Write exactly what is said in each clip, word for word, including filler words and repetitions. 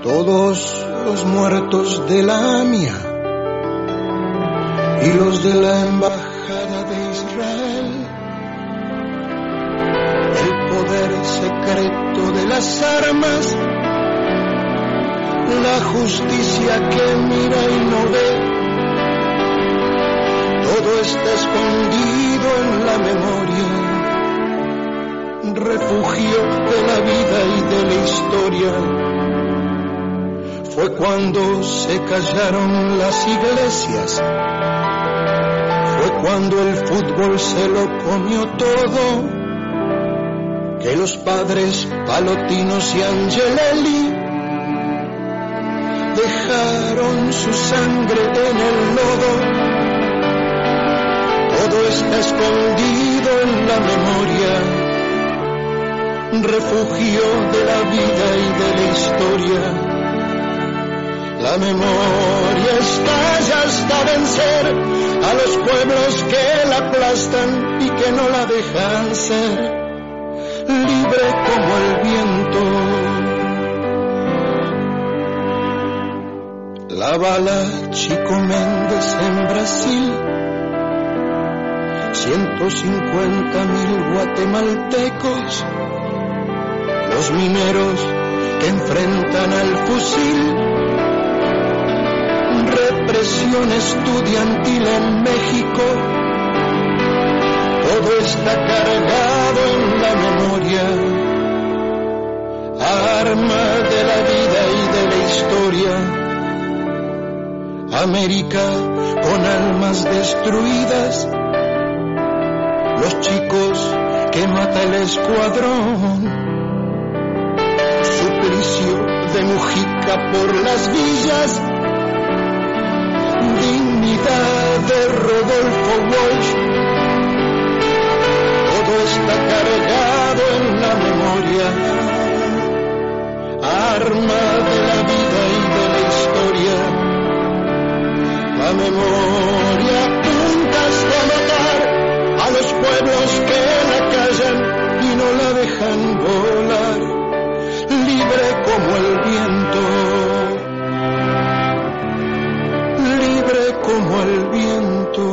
todos los muertos de la A M I A y los de la Embajada de Israel, el poder secreto de las armas, la justicia que mira y no ve, todo está escondido en la memoria, refugio de la vida y de la historia. Fue cuando se callaron las iglesias, fue cuando el fútbol se lo comió todo, que los padres Palotinos y Angelelli dejaron su sangre en el lodo. Todo está escondido en la memoria, refugio de la vida y de la historia. La memoria estalla hasta vencer a los pueblos que la aplastan y que no la dejan ser libre como el viento. La bala Chico Méndez en Brasil, ciento cincuenta mil guatemaltecos, los mineros que enfrentan al fusil, represión estudiantil en México, todo está cargado en la memoria, arma de la vida y de la historia. América con almas destruidas, los chicos que mata el escuadrón, suplicio de Mujica por las villas, dignidad de Rodolfo Walsh, todo está cargado en la memoria, arma de la vida y de la historia. La memoria apunta hasta matar a los pueblos que la callan y no la dejan volar, libre como el viento, libre como el viento.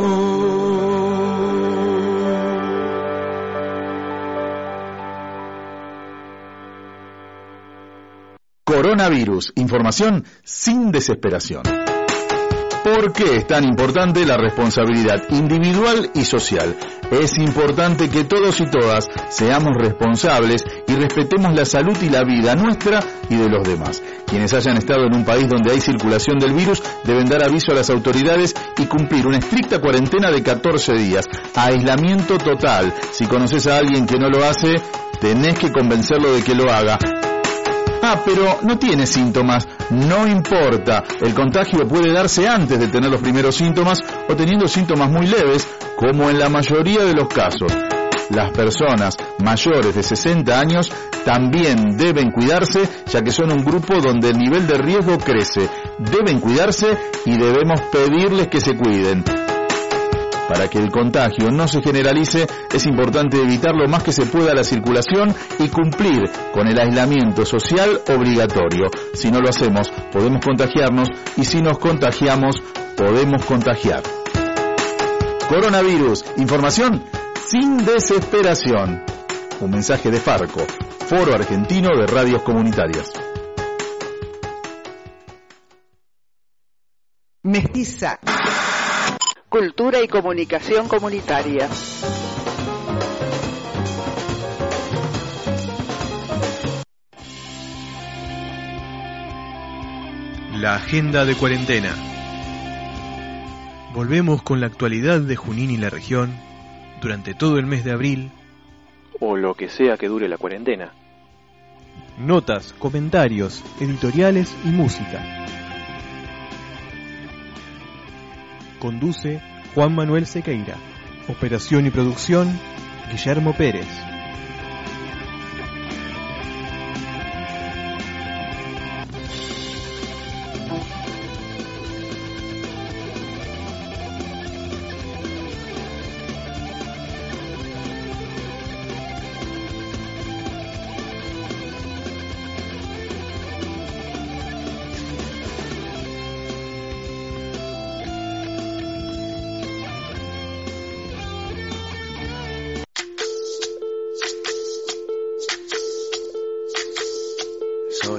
Coronavirus, información sin desesperación. ¿Por qué es tan importante la responsabilidad individual y social? Es importante que todos y todas seamos responsables y respetemos la salud y la vida nuestra y de los demás. Quienes hayan estado en un país donde hay circulación del virus deben dar aviso a las autoridades y cumplir una estricta cuarentena de catorce días. Aislamiento total. Si conoces a alguien que no lo hace, tenés que convencerlo de que lo haga. Ah, pero no tiene síntomas, no importa, el contagio puede darse antes de tener los primeros síntomas o teniendo síntomas muy leves, como en la mayoría de los casos. Las personas mayores de sesenta años también deben cuidarse, ya que son un grupo donde el nivel de riesgo crece. Deben cuidarse y debemos pedirles que se cuiden. Para que el contagio no se generalice, es importante evitar lo más que se pueda la circulación y cumplir con el aislamiento social obligatorio. Si no lo hacemos, podemos contagiarnos y si nos contagiamos, podemos contagiar. Coronavirus, información sin desesperación. Un mensaje de Farco, Foro Argentino de Radios Comunitarias. Mestiza. Cultura y comunicación comunitaria. La agenda de cuarentena. Volvemos con la actualidad de Junín y la región durante todo el mes de abril, o lo que sea que dure la cuarentena. Notas, comentarios, editoriales y música. Conduce Juan Manuel Sequeira. Operación y producción Guillermo Pérez.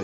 soy.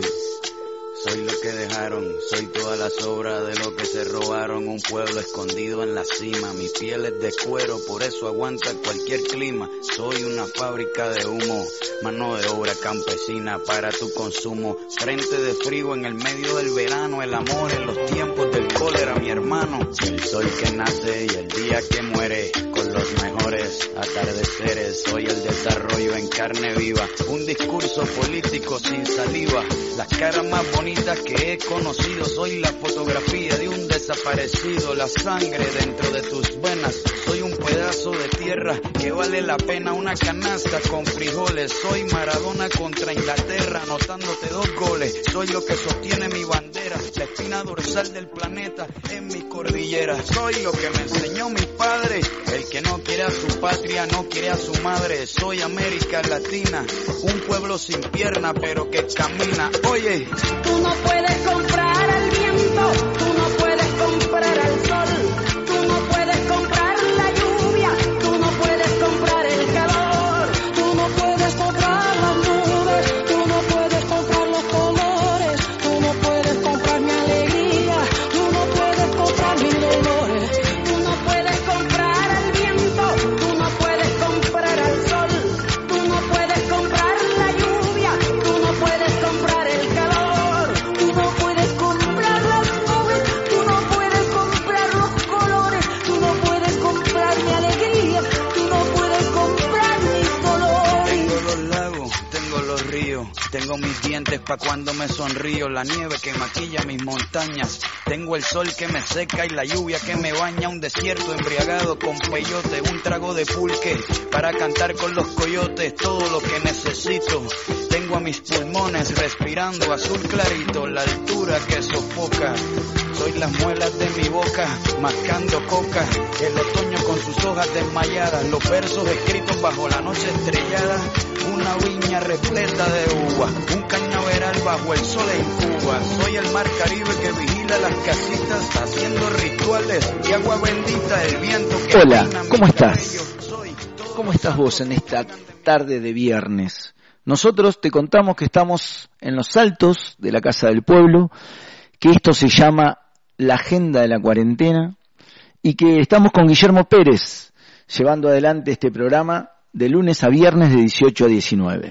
Soy lo que dejaron, soy toda la sobra de lo que se robaron. Un pueblo escondido en la cima, mi piel es de cuero, por eso aguanta cualquier clima. Soy una fábrica de humo, mano de obra campesina para tu consumo. Frente de frío en el medio del verano, el amor en los tiempos del cólera, mi hermano. El sol que nace y el día que muere, con los mejores atardeceres. Soy el desarrollo en carne viva, un discurso político sin saliva. Las caras más bonitas que he conocido, soy la fotografía de un desaparecido, la sangre dentro de tus venas. Soy un pedazo de tierra que vale la pena una canasta con frijoles. Soy Maradona contra Inglaterra, anotándote dos goles. Soy lo que sostiene mi bandera, la espina dorsal del planeta en mi cordillera. Soy lo que me enseñó mi padre, el que no quiere a su patria, no quiere a su madre. Soy América Latina, un pueblo sin pierna pero que camina. Oye, tú no puedes comprar al viento, tú no puedes comprar al sol, tú no puedes comprar la lluvia, tú no puedes comprar el calor, tú no puedes comprar las nubes, tú no puedes comprar los colores, tú no puedes comprar mi alegría, tú no puedes comprar mis dolores, tú no puedes comprar al viento, tú no puedes comprar al sol, tú no puedes comprar la lluvia, tú no puedes comprar el calor. Tú no puedes comprar las nubes, tú no puedes comprar los colores, tú no puedes comprar mi alegría, tú no puedes comprar mis dolores. tengo los lagos, tengo los ríos, tengo mis dientes pa' cuando me sonrío, la nieve que maquilla mis montañas, tengo el sol que me seca y la lluvia que me baña, un desierto embriagado con peyote, un trago de pulque para cantar con los coyotes, todo lo que necesito. Tengo a mis pulmones respirando azul clarito, la altura que sofoca. Soy las muelas de mi boca, mascando coca. El otoño con sus hojas desmayadas, los versos escritos bajo la noche estrellada. Una viña repleta de uva, un cañaveral bajo el sol en Cuba. Soy el mar Caribe que vigila las casitas, haciendo rituales y agua bendita, el viento que... Hola, ¿cómo estás? ¿Cómo estás vos en esta tarde de viernes? Nosotros te contamos que estamos en los altos de la Casa del Pueblo, que esto se llama la Agenda de la Cuarentena y que estamos con Guillermo Pérez llevando adelante este programa de lunes a viernes de dieciocho a diecinueve.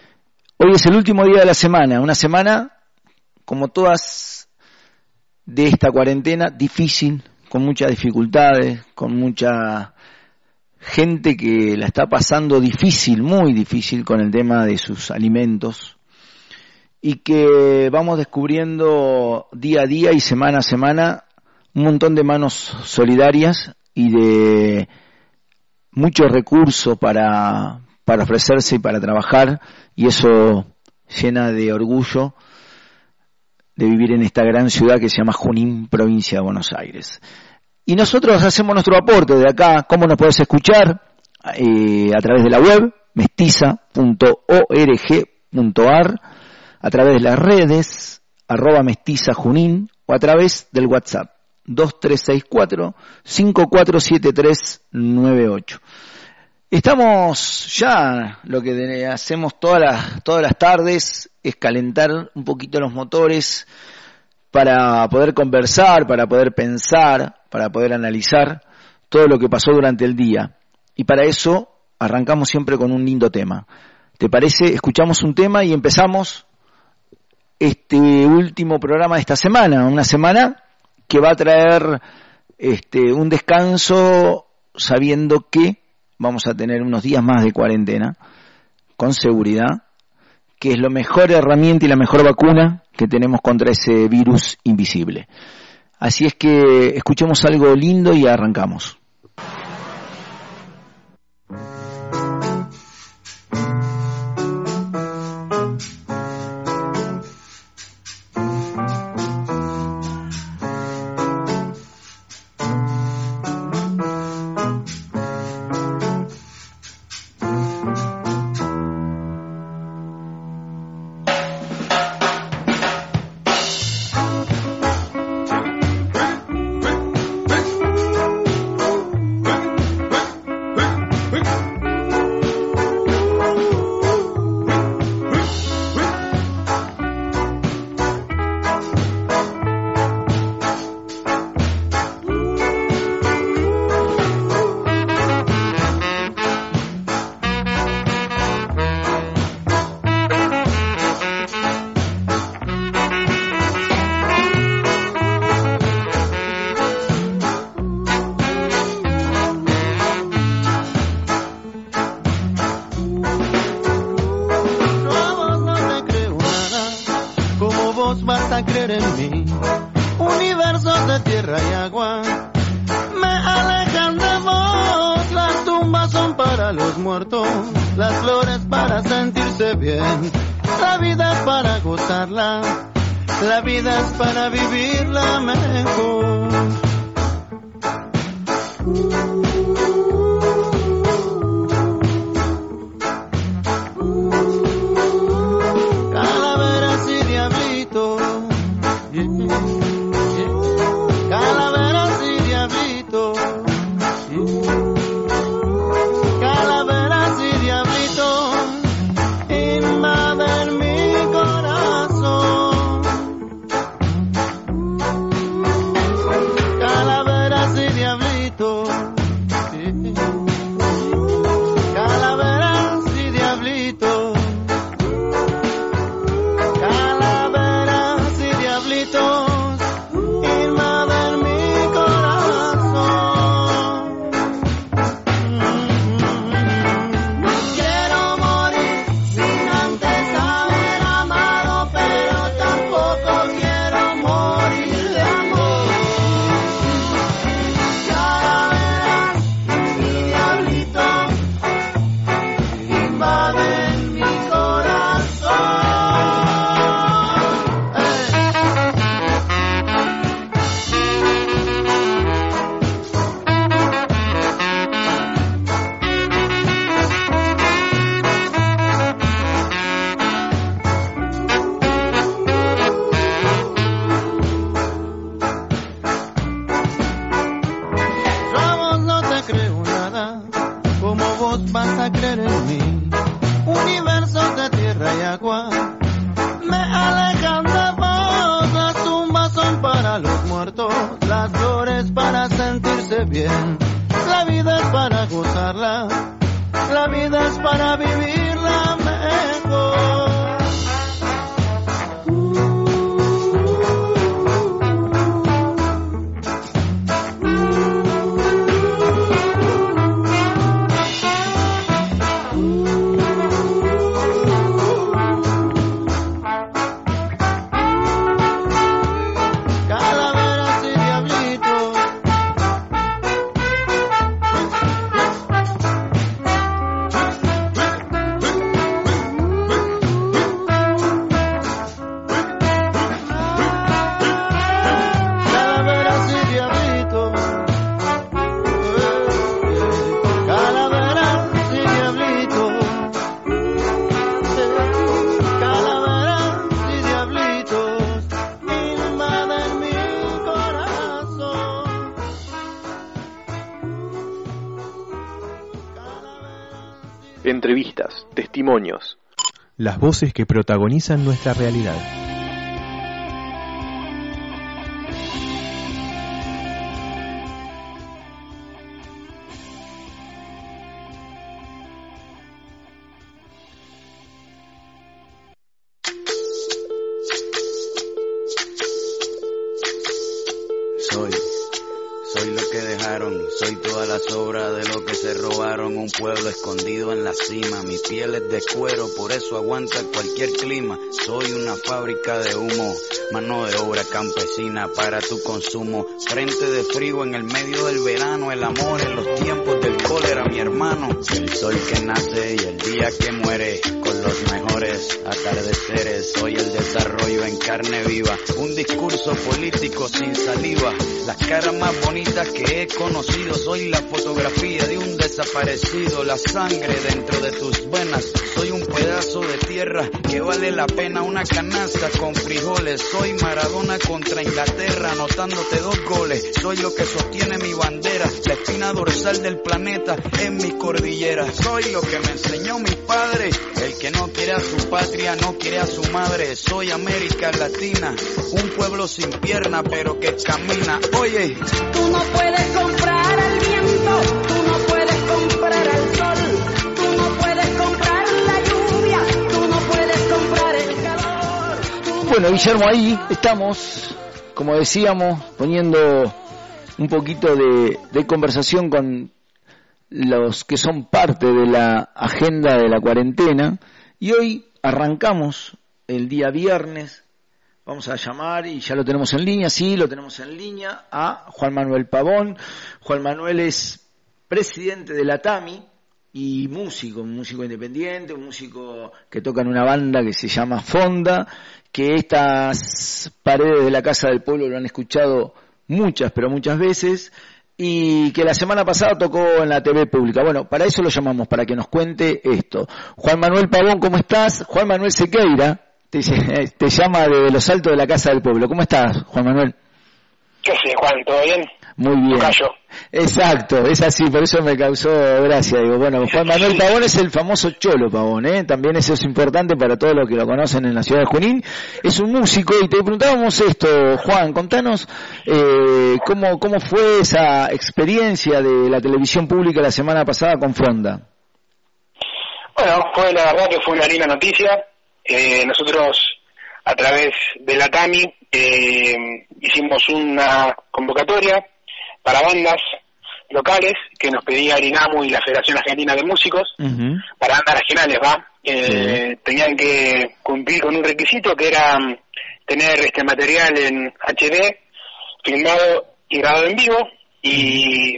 Hoy es el último día de la semana, una semana como todas de esta cuarentena, difícil, con muchas dificultades, con mucha gente que la está pasando difícil, muy difícil con el tema de sus alimentos y que vamos descubriendo día a día y semana a semana un montón de manos solidarias y de muchos recursos para, para ofrecerse y para trabajar, y eso llena de orgullo de vivir en esta gran ciudad que se llama Junín, provincia de Buenos Aires. Y nosotros hacemos nuestro aporte de acá. ¿Cómo nos podés escuchar? Eh, a través de la web mestiza punto org punto ar, a través de las redes arroba mestiza junín o a través del WhatsApp dos tres seis cuatro, cinco cuatro siete tres nueve ocho. Estamos ya, lo que hacemos todas las, todas las tardes es calentar un poquito los motores para poder conversar, para poder pensar, para poder analizar todo lo que pasó durante el día. Y para eso arrancamos siempre con un lindo tema. ¿Te parece? Escuchamos un tema y empezamos este último programa de esta semana, una semana que va a traer este un descanso sabiendo que vamos a tener unos días más de cuarentena, con seguridad, que es la mejor herramienta y la mejor vacuna que tenemos contra ese virus invisible. Así es que escuchemos algo lindo y arrancamos. vos vas a creer en mí. Universos de tierra y agua me alejan de vos. Las tumbas son para los muertos, las flores para sentirse bien. La vida es para gozarla, la vida es para vivirla mejor. Calaveras y diablitos, yeah, yeah. Calaveras y diablitos, yeah. Calaveras y diablitos invaden mi corazón. Calaveras y diablitos, yeah. Calaveras y diablitos. Calaveras y diablitos invaden mi corazón. No quiero morir sin antes haber amado, pero tampoco quiero morir de amor. Calaveras y diablitos invaden mi corazón. Yo a vos no te creo nada, como vos vas a creer en mí. Universos de tierra y agua me alejan de vos. Las tumbas son para los muertos, las flores para sentirse bien. La vida es para gozarla, la vida es para vivirla mejor. Calaveras y diablitos, calaveras y diablitos, calaveras y diablitos, calaveras y diablitos invaden mi corazón. Entrevistas, testimonios. Las voces que protagonizan nuestra realidad. Soy, soy lo que dejaron, soy toda la sobra de lo que se robaron. Un pueblo escondido en la cima, mi piel es de cuero, por eso aguanta cualquier clima. Soy una fábrica de humo, mano de obra campesina para tu consumo. Frente de frío en el medio del verano, el amor en los tiempos del cólera, mi hermano. El sol que nace y el día que muere, con los mejores atardeceres. Soy el desarrollo en carne viva, un discurso político sin saliva. Las caras más bonitas que he conocido, soy la fotografía de un desaparecido. La sangre dentro de tus venas, soy un pedazo de tierra que vale la pena una canasta con frijoles. Soy Maradona contra Inglaterra, anotándote dos goles. Soy lo que sostiene mi bandera, la espina dorsal del planeta en mi cordillera. Soy lo que me enseñó mi padre, el que no quiere a su patria, no quiere a su madre. Soy América Latina, un pueblo sin pierna pero que camina. Oye, Tú no puedes comprar al viento, tú no puedes comprar al sol, tú no puedes comprar la lluvia, tú no puedes comprar el calor. tú no Bueno, Guillermo, ahí estamos, como decíamos, poniendo un poquito de, de conversación con los que son parte de la agenda de la cuarentena, y hoy arrancamos el día viernes. Vamos a llamar, y ya lo tenemos en línea, sí, lo tenemos en línea, a Juan Manuel Pavón. Juan Manuel es presidente de la TAMI y músico, un músico independiente, un músico que toca en una banda que se llama Fonda, que estas paredes de la Casa del Pueblo lo han escuchado muchas, pero muchas veces, y que la semana pasada tocó en la T V pública. Bueno, para eso lo llamamos, para que nos cuente esto. Juan Manuel Pavón, ¿cómo estás? Juan Manuel Sequeira te, te llama de los altos de la Casa del Pueblo. ¿Cómo estás, Juan Manuel? ¿Qué haces, Juan? ¿Todo bien? Muy bien. Tocayo. Exacto, es así, por eso me causó gracia. Digo, bueno, Juan Manuel Pavón es el famoso Cholo Pavón, ¿eh? También eso es importante para todos los que lo conocen en la ciudad de Junín. Es un músico, y te preguntábamos esto, Juan, contanos eh, cómo, cómo fue esa experiencia de la televisión pública la semana pasada con Fonda. Bueno, fue la verdad que fue una linda noticia. Eh, nosotros, a través de la TAMI, eh, hicimos una convocatoria para bandas locales que nos pedía el INAMU y la Federación Argentina de Músicos, uh-huh. para bandas regionales, ¿va? Eh, sí. Tenían que cumplir con un requisito que era tener este material en H D, filmado y grabado en vivo, y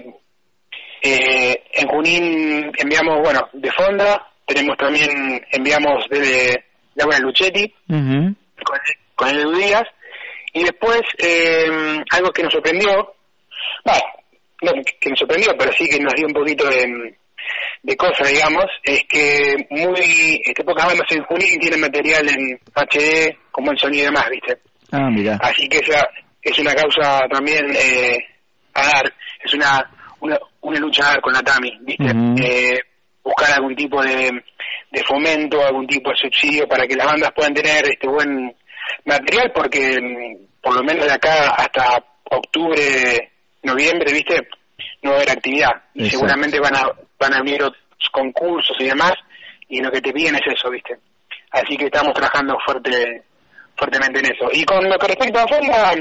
eh, en Junín enviamos, bueno, de Fonda, tenemos también, enviamos de Laura Luchetti, uh-huh. con, con el Edu Díaz, y después eh, algo que nos sorprendió, bueno, no que nos sorprendió, pero sí que nos dio un poquito de, de cosa, digamos, es que muy este, pocas bandas en Junín tienen material en H D con buen sonido y demás, ¿viste? Ah, mira. Así que esa es una causa también eh, a dar, es una, una una lucha a dar con la TAMI, ¿viste? Uh-huh. Eh, buscar algún tipo de, de fomento, algún tipo de subsidio para que las bandas puedan tener este buen material, porque por lo menos de acá hasta octubre, noviembre, ¿viste? No va a haber actividad. Y exacto. Seguramente van a van a venir otros concursos y demás, y lo que te piden es eso, ¿viste? Así que estamos trabajando fuerte fuertemente en eso. Y con lo que respecta a Fonda,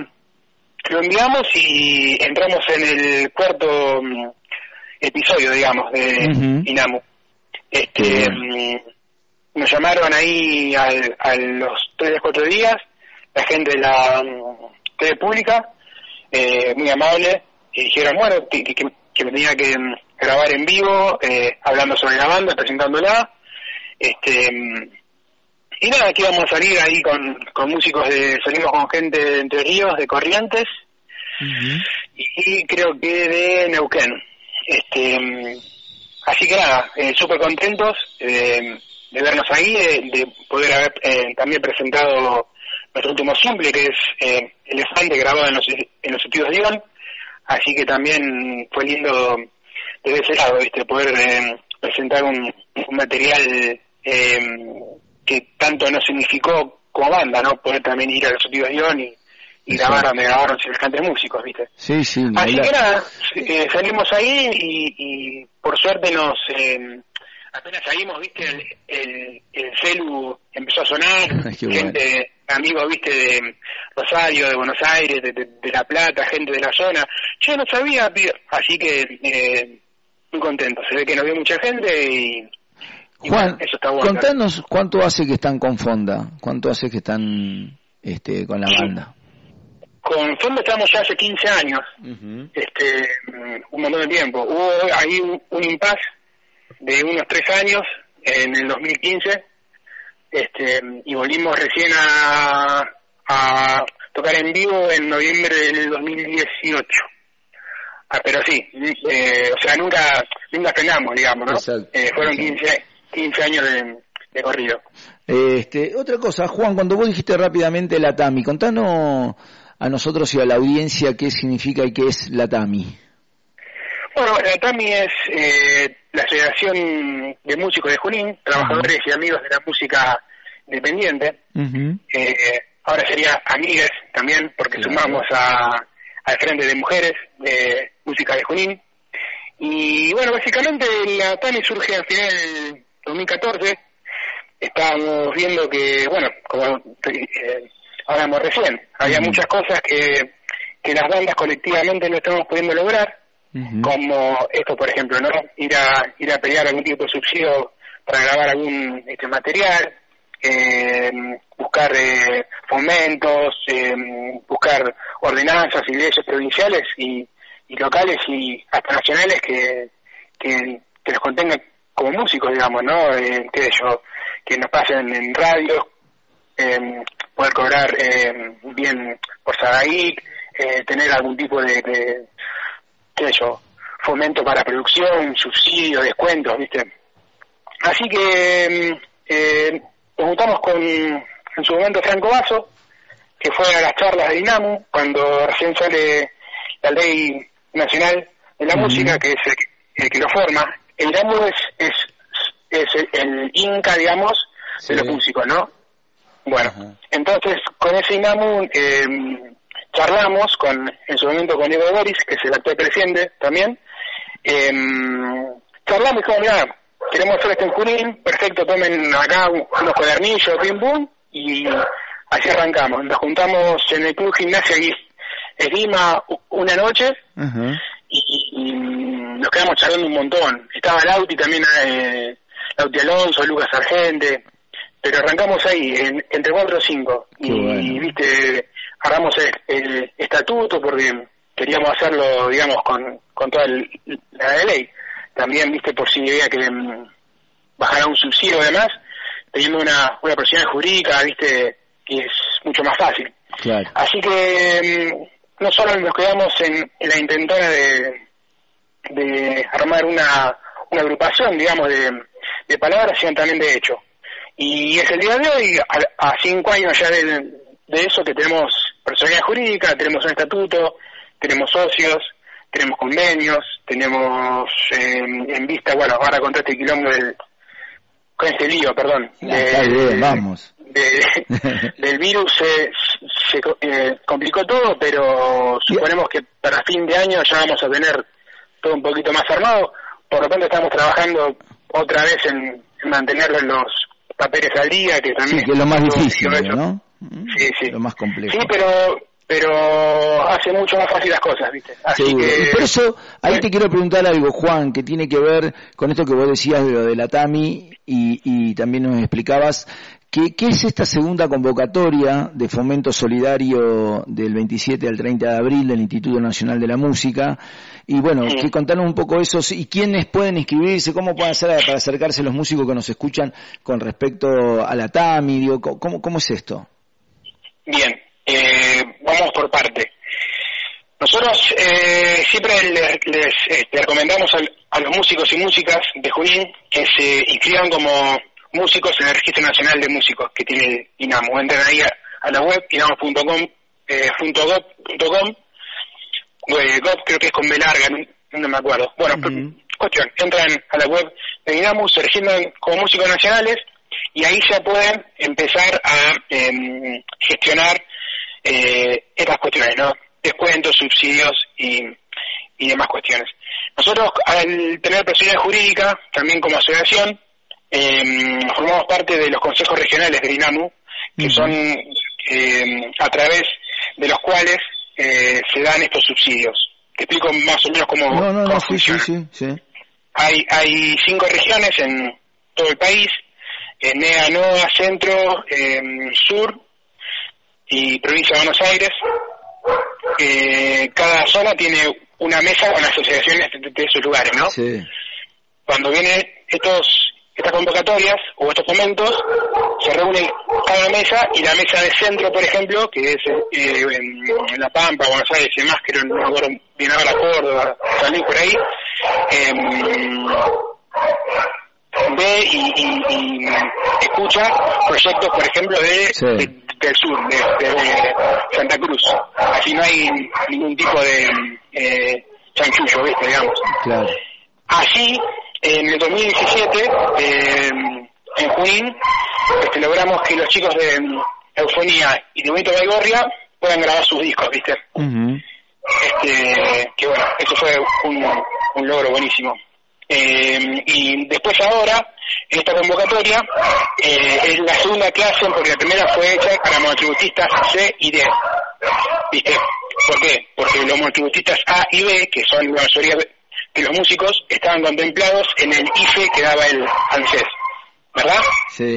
lo enviamos y entramos en el cuarto um, episodio, digamos, de uh-huh. INAMU. Este, um, nos llamaron ahí al, a los tres, cuatro días, la gente de la um, T V pública, eh, muy amable, y dijeron, bueno, que, que, que me tenía que um, grabar en vivo, eh, hablando sobre la banda, presentándola, este, um, y nada, que íbamos a salir ahí con, con músicos de, salimos con gente de Entre Ríos, de Corrientes, uh-huh. y creo que de Neuquén. Este, um, así que nada, eh, súper contentos eh, de vernos ahí, de, de poder haber eh, también presentado nuestro último simple, que es eh, Elefante, grabado en los, en los estudios Dion. Así que también fue lindo desde ese lado, ¿viste? Poder eh, presentar un, un material eh, que tanto nos significó como banda, ¿no? Poder también ir a los estudios Dion y, y grabar donde grabaron semejantes músicos, ¿viste? Sí, sí. Así que nada, eh, salimos ahí y, y por suerte nos... Eh, apenas salimos, ¿viste? El, el, el celu empezó a sonar, Ay, gente... Bueno. Amigos, viste, de Rosario, de Buenos Aires, de, de, de La Plata, gente de la zona. Yo no sabía, así que eh, muy contento. Se ve que nos vio mucha gente y, y Juan, bueno, eso está bueno. Contanos, ¿no? ¿Cuánto hace que están con Fonda? ¿Cuánto hace que están este, con la sí. banda? Con Fonda estamos ya hace quince años, uh-huh. este, un montón de tiempo. Hubo ahí un, un impasse de unos tres años, en el dos mil quince, Este, y volvimos recién a, a tocar en vivo en noviembre del dos mil dieciocho. Ah, pero sí, eh, o sea, nunca nunca frenamos, digamos, ¿no? Eh, fueron quince, quince años de, de corrido. Este, otra cosa, Juan, cuando vos dijiste rápidamente la TAMI, contanos a nosotros y a la audiencia qué significa y qué es la TAMI. Bueno, la TAMI es eh, la Asociación de Músicos de Junín, trabajadores uh-huh. y amigos de la música independiente. Uh-huh. Eh, ahora sería amigues también, porque claro. sumamos a, al Frente de Mujeres de Música de Junín. Y bueno, básicamente la TAMI surge al final del dos mil catorce. Estábamos viendo que, bueno, como eh, hablamos recién, había uh-huh. muchas cosas que, que las bandas colectivamente no estamos pudiendo lograr. Uh-huh. Como esto, por ejemplo, ¿no? Ir a ir a pelear algún tipo de subsidio para grabar algún este material, eh, buscar eh, fomentos, eh, buscar ordenanzas y leyes provinciales y, y locales y hasta nacionales que, que, que los contengan como músicos, digamos, ¿no? Eh, que ellos, que nos pasen en radio, eh, poder cobrar eh, bien por Sadaik, eh, tener algún tipo de, de qué sé yo, fomento para producción, subsidio, descuentos, ¿viste? Así que eh, nos juntamos con, en su momento, Franco Basso, que fue a las charlas de INAMU, cuando recién sale la Ley Nacional de la uh-huh. Música, que es el, el que lo forma. El INAMU es, es, es el, el INCA, digamos, sí. de los músicos, ¿no? Bueno, uh-huh. entonces, con ese INAMU eh, charlamos, con en su momento con Diego Boris, que es el actual presidente también, eh, charlamos y dijimos, mirá, queremos hacer esto en Junín, perfecto, tomen acá unos cuadernillos, pim pum, y así arrancamos. Nos juntamos en el Club Gimnasia Esgrima una noche, uh-huh. y, y nos quedamos charlando un montón. Estaba Lauti también, eh, Lauti Alonso, Lucas Sargente, pero arrancamos ahí, en, entre cuatro o cinco. Qué y, bueno. viste, agarramos el, el estatuto porque queríamos hacerlo, digamos, con, con toda el, la ley. También, viste, por si había que um, bajar a un subsidio y demás, teniendo una, una personalidad jurídica, viste, que es mucho más fácil. Claro. Así que um, no solo nos quedamos en, en la intentona de, de armar una, una agrupación, digamos, de, de palabras, sino también de hecho. Y es el día de hoy, a, a cinco años ya de, de eso, que tenemos personalidad jurídica, tenemos un estatuto, tenemos socios, tenemos convenios, tenemos eh, en vista, bueno, ahora con todo este quilombo del, con este lío, perdón, de, bien, vamos. De, del virus se, se eh, complicó todo, pero suponemos que para fin de año ya vamos a tener todo un poquito más armado. Por lo tanto estamos trabajando otra vez en, en mantenerlo en los papeles al día, que también sí, que es lo más difícil, ¿no? Sí, sí. Lo más complejo. Sí, pero pero hace mucho más fácil las cosas, ¿viste? Así Seguro. que... Y por eso, ahí te quiero preguntar algo, Juan, que tiene que ver con esto que vos decías de lo de la TAMI y, y también nos explicabas que, ¿qué es esta segunda convocatoria de fomento solidario del veintisiete al treinta de abril del Instituto Nacional de la Música? Y bueno, sí. que contanos un poco eso, y quiénes pueden inscribirse, cómo pueden hacer para acercarse los músicos que nos escuchan con respecto a la TAMI, digo, ¿cómo, cómo es esto? Bien. Eh, vamos por parte. Nosotros eh, siempre les, les este, recomendamos al, a los músicos y músicas de Junín que se inscriban como músicos en el Registro Nacional de Músicos que tiene INAMU. Entren ahí a, a la web inamu punto com, eh, .gov punto com, eh, gov creo que es con B larga, no, no me acuerdo. Bueno, uh-huh. cuestión, entran a la web de INAMU, se registran como músicos nacionales y ahí ya pueden empezar a eh, gestionar Eh, estas cuestiones, ¿no? Descuentos, subsidios y, y demás cuestiones. Nosotros, al tener personalidad jurídica, también como asociación, eh, formamos parte de los consejos regionales del INAMU, que uh-huh. son eh, a través de los cuales eh, se dan estos subsidios. Te explico más o menos cómo, no, no, cómo no, funciona. Sí, sí, sí, sí. Hay, hay cinco regiones en todo el país, en E A, NOA, Centro, eh, Sur y Provincia de Buenos Aires. Eh, cada zona tiene una mesa con asociaciones de, de esos lugares, ¿no? Sí. Cuando vienen estos estas convocatorias o estos momentos, se reúnen cada mesa, y la mesa de centro, por ejemplo, que es eh, en, en La Pampa, Buenos Aires y demás, que no me acuerdo bien ahora, Córdoba, San Luis, por ahí, eh, ve y, y, y escucha proyectos, por ejemplo, de, sí. de del sur, de, de, de Santa Cruz. Así no hay ningún tipo de eh, chanchullo, ¿viste? Digamos. Claro. Así, en el dos mil diecisiete, eh, en Junín, este, logramos que los chicos de Eufonía y de Bonito Baigorria puedan grabar sus discos, ¿viste? Uh-huh. Este, que bueno, eso fue un, un logro buenísimo. Eh, y después ahora, en esta convocatoria, eh, es la segunda clase, porque la primera fue hecha para monotributistas C y D. ¿Viste? ¿Por qué? Porque los monotributistas A y B, que son la mayoría de los músicos, estaban contemplados en el I F E que daba el ANSES, ¿verdad? Sí.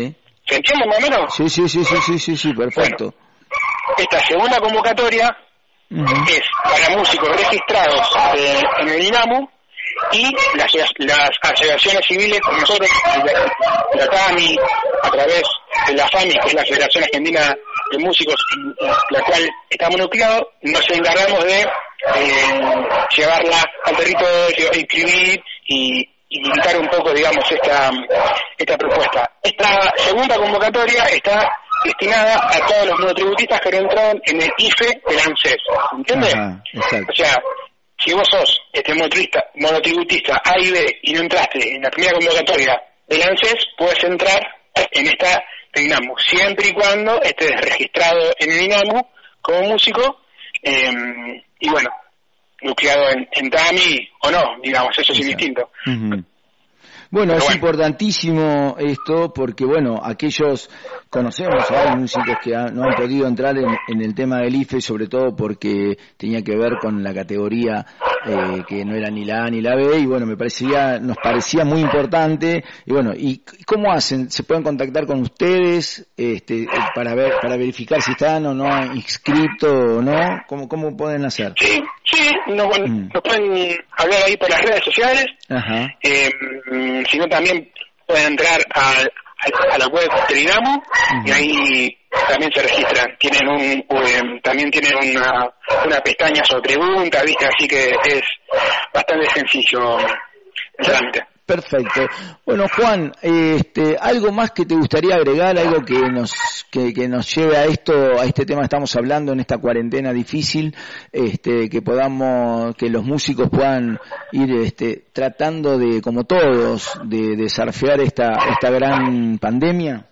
¿Se entiende más o menos? Sí, sí, sí, sí, sí, sí, sí, perfecto. Bueno, esta segunda convocatoria uh-huh. es para músicos registrados eh, en el INAMU y las, las asociaciones civiles como nosotros, la, la TAMI, a través de la FAMI, que es la Federación Argentina de Músicos, la cual estamos nucleados, nos encargamos de eh, llevarla al territorio, inscribir y, y limitar un poco, digamos, esta, esta propuesta. Esta segunda convocatoria está destinada a todos los monotributistas que no entraron en el I F E del ANSES, ¿entiendes? Ajá, exacto. O sea, si vos sos este monotributista, monotributista A y B y no entraste en la primera convocatoria del ANSES, puedes entrar en esta de INAMU, siempre y cuando estés registrado en el INAMU como músico eh, y bueno, nucleado en, en TAMI o no, digamos, eso es indistinto. Uh-huh. Bueno, Pero es bueno. importantísimo esto porque, bueno, aquellos, conocemos, hay músicos que ha, no han podido entrar en, en el tema del I F E, sobre todo porque tenía que ver con la categoría eh, que no era ni la A ni la B, y bueno, me parecía, nos parecía muy importante, y bueno, ¿y cómo hacen? ¿Se pueden contactar con ustedes este, para ver, para verificar si están o no inscritos o no? ¿Cómo, cómo pueden hacer? Sí, sí, nos, bueno, mm. nos pueden hablar ahí por las redes sociales. Ajá. Eh, sino también pueden entrar a, a, a la web del INAMU uh-huh. y ahí también se registran. Tienen un, um, también tienen una, una pestaña sobre preguntas, ¿viste? Así que es bastante sencillo el trámite. Perfecto. Bueno, Juan, este, algo más que te gustaría agregar, algo que nos que, que nos lleve a esto, a este tema que estamos hablando en esta cuarentena difícil, este, que podamos, que los músicos puedan ir, este, tratando de, como todos, de, de surfear esta esta gran pandemia.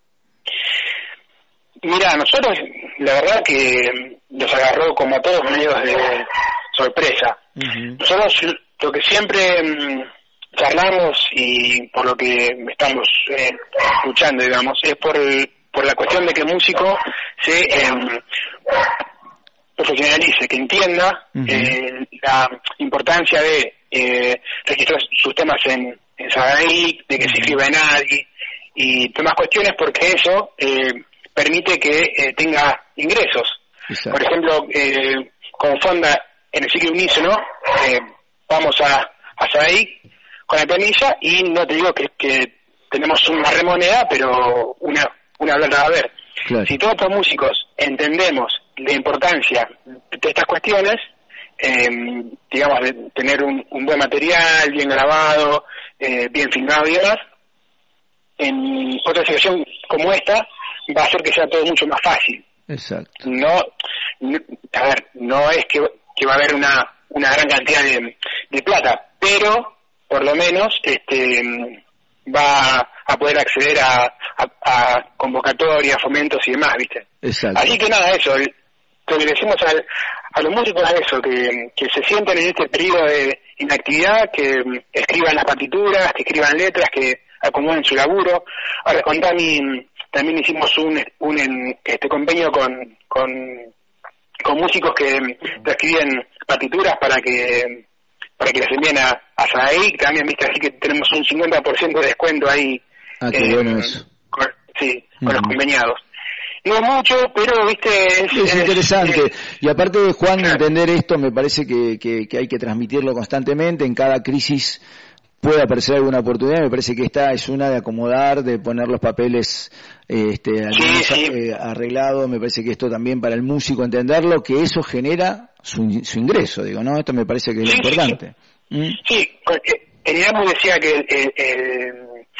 Mira, nosotros, la verdad que nos agarró como a todos medios de sorpresa. Uh-huh. Nosotros lo que siempre charlamos y por lo que estamos eh, luchando, digamos, es por el, por la cuestión de que el músico se eh, profesionalice, que entienda uh-huh. eh, la importancia de eh, registrar sus temas en, en SADAIC, de que uh-huh. se inscriba en A D I y demás cuestiones, porque eso eh, permite que eh, tenga ingresos. Exacto. Por ejemplo, eh, con Fonda en el ciclo unísono, eh, vamos a, a SADAIC con la planilla y no te digo que, que tenemos una remoneda, pero una una plata a ver. Claro. Si todos los músicos entendemos la importancia de estas cuestiones, eh, digamos, de tener un, un buen material, bien grabado, eh, bien filmado y demás, en otra situación como esta va a hacer que sea todo mucho más fácil. Exacto. No, no a ver, no es que, que va a haber una una gran cantidad de, de plata, pero por lo menos este va a poder acceder a, a, a convocatorias, fomentos y demás, ¿viste? Exacto. Así que nada, eso, el, lo que le decimos al, a los músicos es eso, que, que se sienten en este periodo de inactividad, que escriban las partituras, que escriban letras, que acomoden su laburo. Ahora con Tami también hicimos un, un este convenio con, con, con músicos que escriben partituras para que para que las envíen a, a SADAIC también, ¿viste? Así que tenemos un cincuenta por ciento de descuento ahí. Ah, qué eh, bueno eso. Con, sí, con uh-huh. los conveniados. No mucho, pero, ¿viste? Es, es interesante. Es, y aparte de, Juan, claro. entender esto, me parece que, que, que hay que transmitirlo constantemente. En cada crisis puede aparecer alguna oportunidad. Me parece que esta es una de acomodar, de poner los papeles este, sí, sí. Eh, arreglados. Me parece que esto también para el músico entenderlo, que eso genera su, su ingreso, digo, ¿no? Esto me parece que es sí, importante. Sí, ¿Mm? sí, el INAMU decía que el, el, el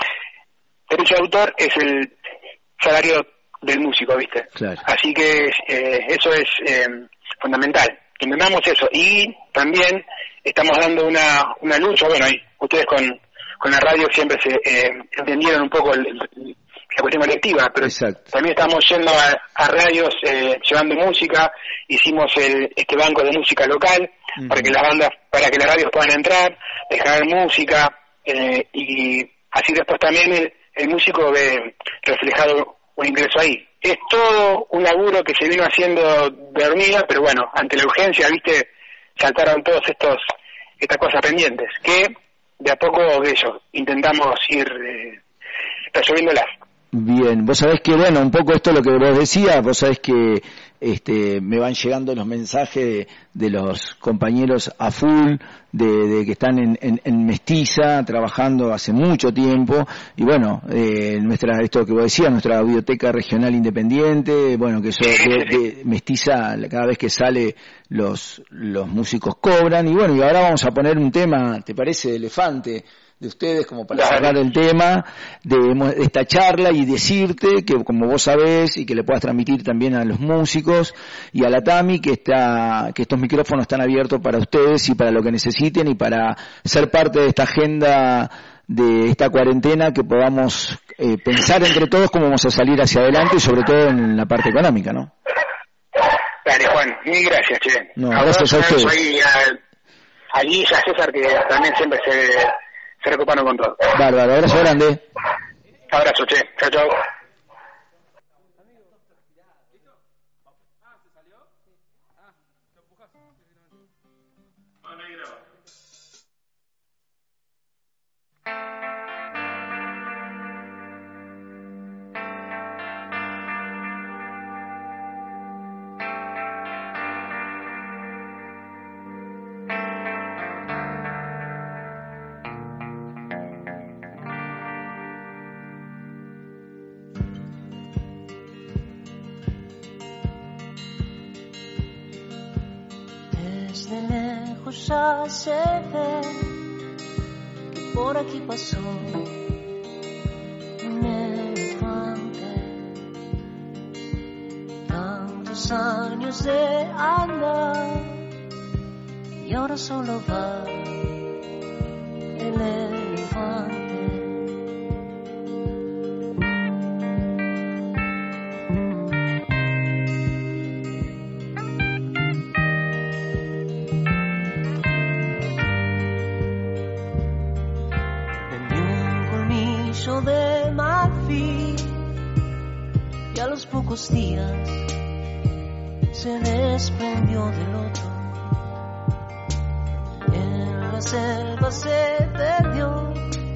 derecho de autor es el salario del músico, ¿viste? Claro. Así que eh, eso es eh, fundamental, que entendamos eso. Y también estamos dando una, una lucha, bueno, y ustedes con, con la radio siempre se eh, entendieron un poco el, el, la cuestión colectiva, pero Exacto. también estamos yendo a, a radios eh, llevando música, hicimos el, este banco de música local uh-huh. para que las bandas, para que las radios puedan entrar, dejar música eh, y así después también el, el músico ve reflejado un ingreso ahí. Es todo un laburo que se vino haciendo de hormiga, pero bueno, ante la urgencia, viste, saltaron todos estos estas cosas pendientes, que de a poco de ellos intentamos ir eh, resolviéndolas. Bien, vos sabés que, bueno, un poco esto es lo que vos decías, vos sabés que este, me van llegando los mensajes de, de los compañeros a full, de, de que están en, en, en Mestiza, trabajando hace mucho tiempo, y bueno, eh, nuestra, esto que vos decías, nuestra biblioteca regional independiente, bueno, que eso de, de Mestiza, cada vez que sale los, los músicos cobran, y bueno, y ahora vamos a poner un tema, ¿te parece, Elefante?, de ustedes, como para cerrar el tema de esta charla y decirte que, como vos sabés, y que le puedas transmitir también a los músicos y a la Tami, que está, que estos micrófonos están abiertos para ustedes y para lo que necesiten y para ser parte de esta agenda de esta cuarentena, que podamos eh, pensar entre todos cómo vamos a salir hacia adelante y sobre todo en la parte económica, ¿no? Dale, Juan, mil gracias, che. No, gracias a ustedes. Ahí a, a Guilla, a César, que también siempre se... se recoparon con todo. Bárbaro, abrazo grande. Abrazo, che. Chao, chao. Desde lejos ya se ve que por aquí pasó un elefante. Tantos años de andar y ahora solo va el elefante. De marfil y a los pocos días se desprendió del otro. En la selva se perdió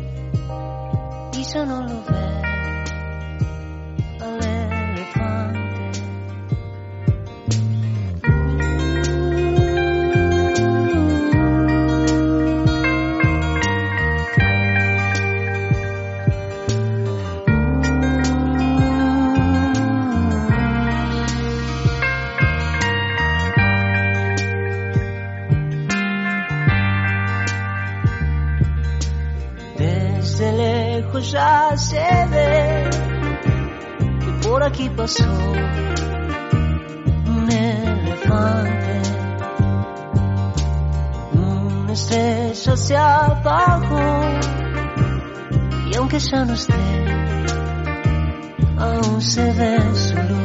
y ya no lo ve al elefante. Ya se ve que por aquí pasó un elefante, una estrella se apagó y aunque ya no esté, aún se ve su luz.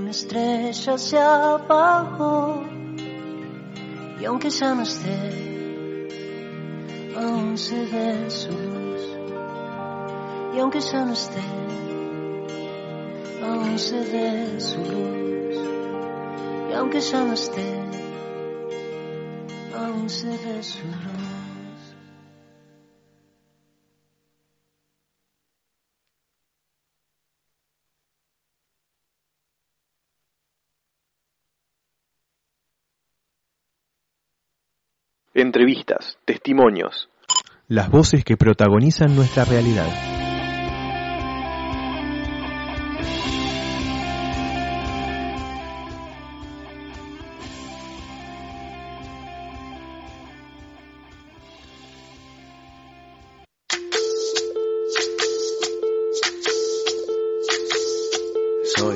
una estrella se apagó y aunque ya no esté, aún se ve su luz. Y aunque ya no esté, aún se ve su luz. Y aunque ya no esté, aún se ve su luz. Entrevistas, testimonios. Las voces que protagonizan nuestra realidad. Soy,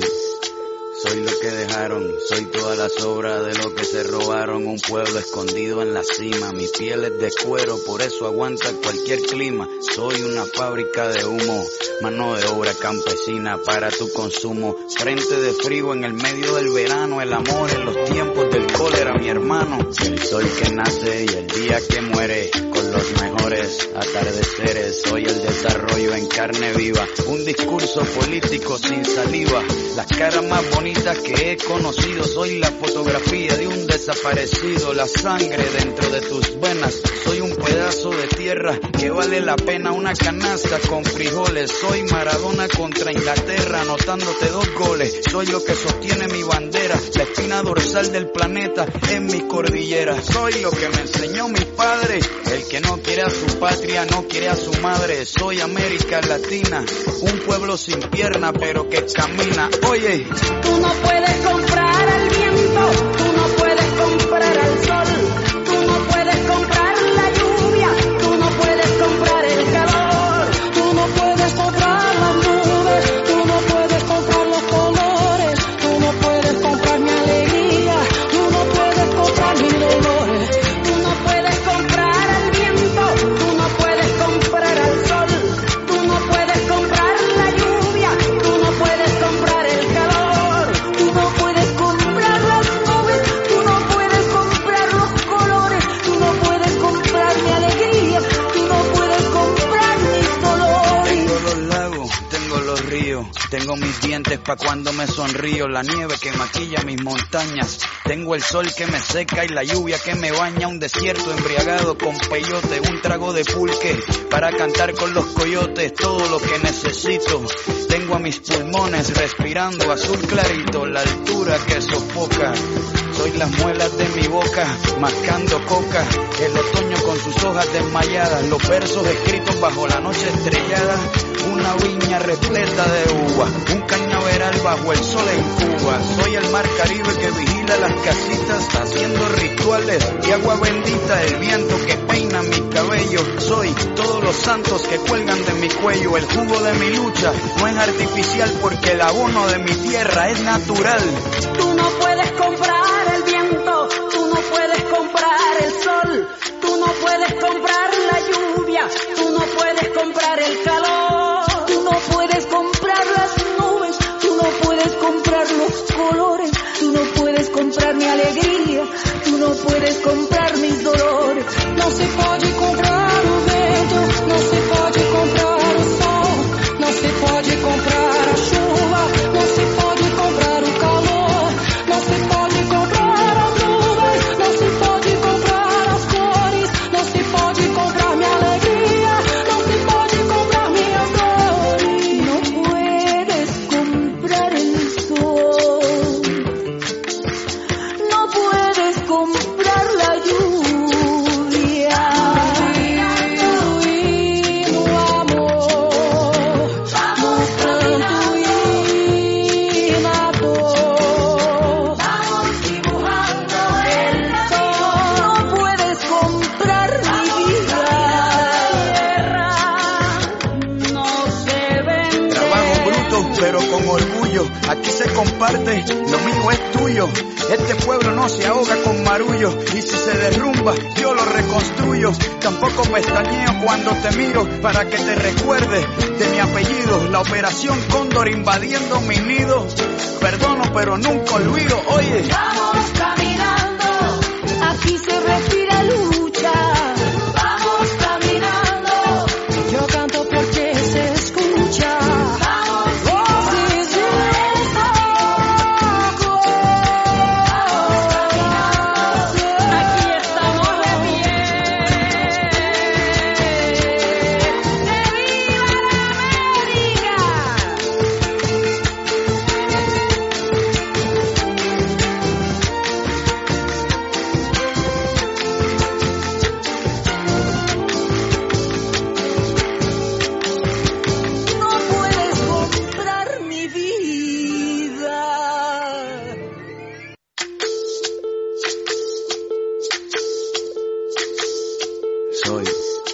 soy lo que dejaron, soy toda la sobra de lo que se robaron, un pueblo escondido en la cima, mi piel es de cuero, por eso aguanta cualquier clima, soy una fábrica de humo, mano de obra campesina para tu consumo, frente de frío en el medio del verano, el amor en los tiempos del cólera, mi hermano, el sol que nace y el día que muere, con los mejores atardeceres, soy el desarrollo en carne viva, un discurso político sin saliva, las caras más bonitas que he conocido, soy la fotografía de un desaparecido, la sangre dentro de tus venas, soy un pedazo de tierra que vale la pena una canasta con frijoles, soy Maradona contra Inglaterra, anotándote dos goles, soy lo que sostiene mi bandera, la espina dorsal del planeta en mi cordillera, soy lo que me enseñó mi padre, el que no quiere a su patria, no quiere a su madre, soy América Latina, un pueblo sin pierna pero que camina, oye, tú no puedes comprar al viento, tú no puedes comprar al sol, tú no puedes comprar la lluvia, tú no puedes comprar el calor, tú no puedes comprar las nubes, tú no puedes comprar los colores, tú no puedes comprar mi alegría, tú no puedes comprar mis dolores, tú no puedes comprar al viento, tú no puedes comprar al sol, tú no puedes comprar la lluvia, tú no puedes comprar el calor, tú no puedes comprar las nubes, tú no puedes comprar los colores, tú no puedes comprar mi alegría, tú no puedes comprar mis dolores. Tengo los lagos, tengo los ríos, tengo mis dientes pa' cuando me sonrío, la nieve que maquilla mis montañas, tengo el sol que me seca y la lluvia que me baña, un desierto embriagado con peyote, un trago de pulque para cantar con los coyotes, todo lo que necesito, tengo a mis pulmones respirando azul clarito, la altura que sofoca, soy las muelas de mi boca, mascando coca, el otoño con sus hojas desmayadas, los versos escritos bajo la noche estrellada, una viña repleta de uva, un cañaveral bajo el sol en Cuba, soy el mar Caribe que vigila las casitas, haciendo rituales y agua bendita, el viento que peina mi cabello, soy todos los santos que cuelgan de mi cuello, el jugo de mi lucha no es artificial porque el abono de mi tierra es natural. Tú no puedes comprar el viento, tú no puedes comprar el sol, tú no puedes comprar la lluvia, tú no puedes comprar el calor, tú no puedes comprar las nubes, tú no puedes comprar los colores, tú no puedes comprar mi alegría, tú no puedes comprar mis dolores. Não se pode comprar o vento, não se pode comprar o sol, não se pode comprar a chuva, não se pode comprar o calor, não se pode comprar as nuvens, não se pode comprar as cores, não se pode comprar minha alegria, não se pode comprar minhas dores. Não puedes comprar el sol, no puedes comprar la lluvia. aquí se comparte, lo mío es tuyo. Este pueblo no se ahoga con marullo, y si se derrumba, yo lo reconstruyo. Tampoco pestañeo cuando te miro, para que te recuerde de mi apellido. La operación Cóndor invadiendo mi nido. Perdono, pero nunca olvido, oye. Vamos caminando, aquí se respira lucha. Vamos caminando, yo canto porque se escucha. Vamos, oh, si yo toco. Vamos caminando, aquí estamos de pie. ¡Que viva la América! No puedes comprar mi vida. Soy,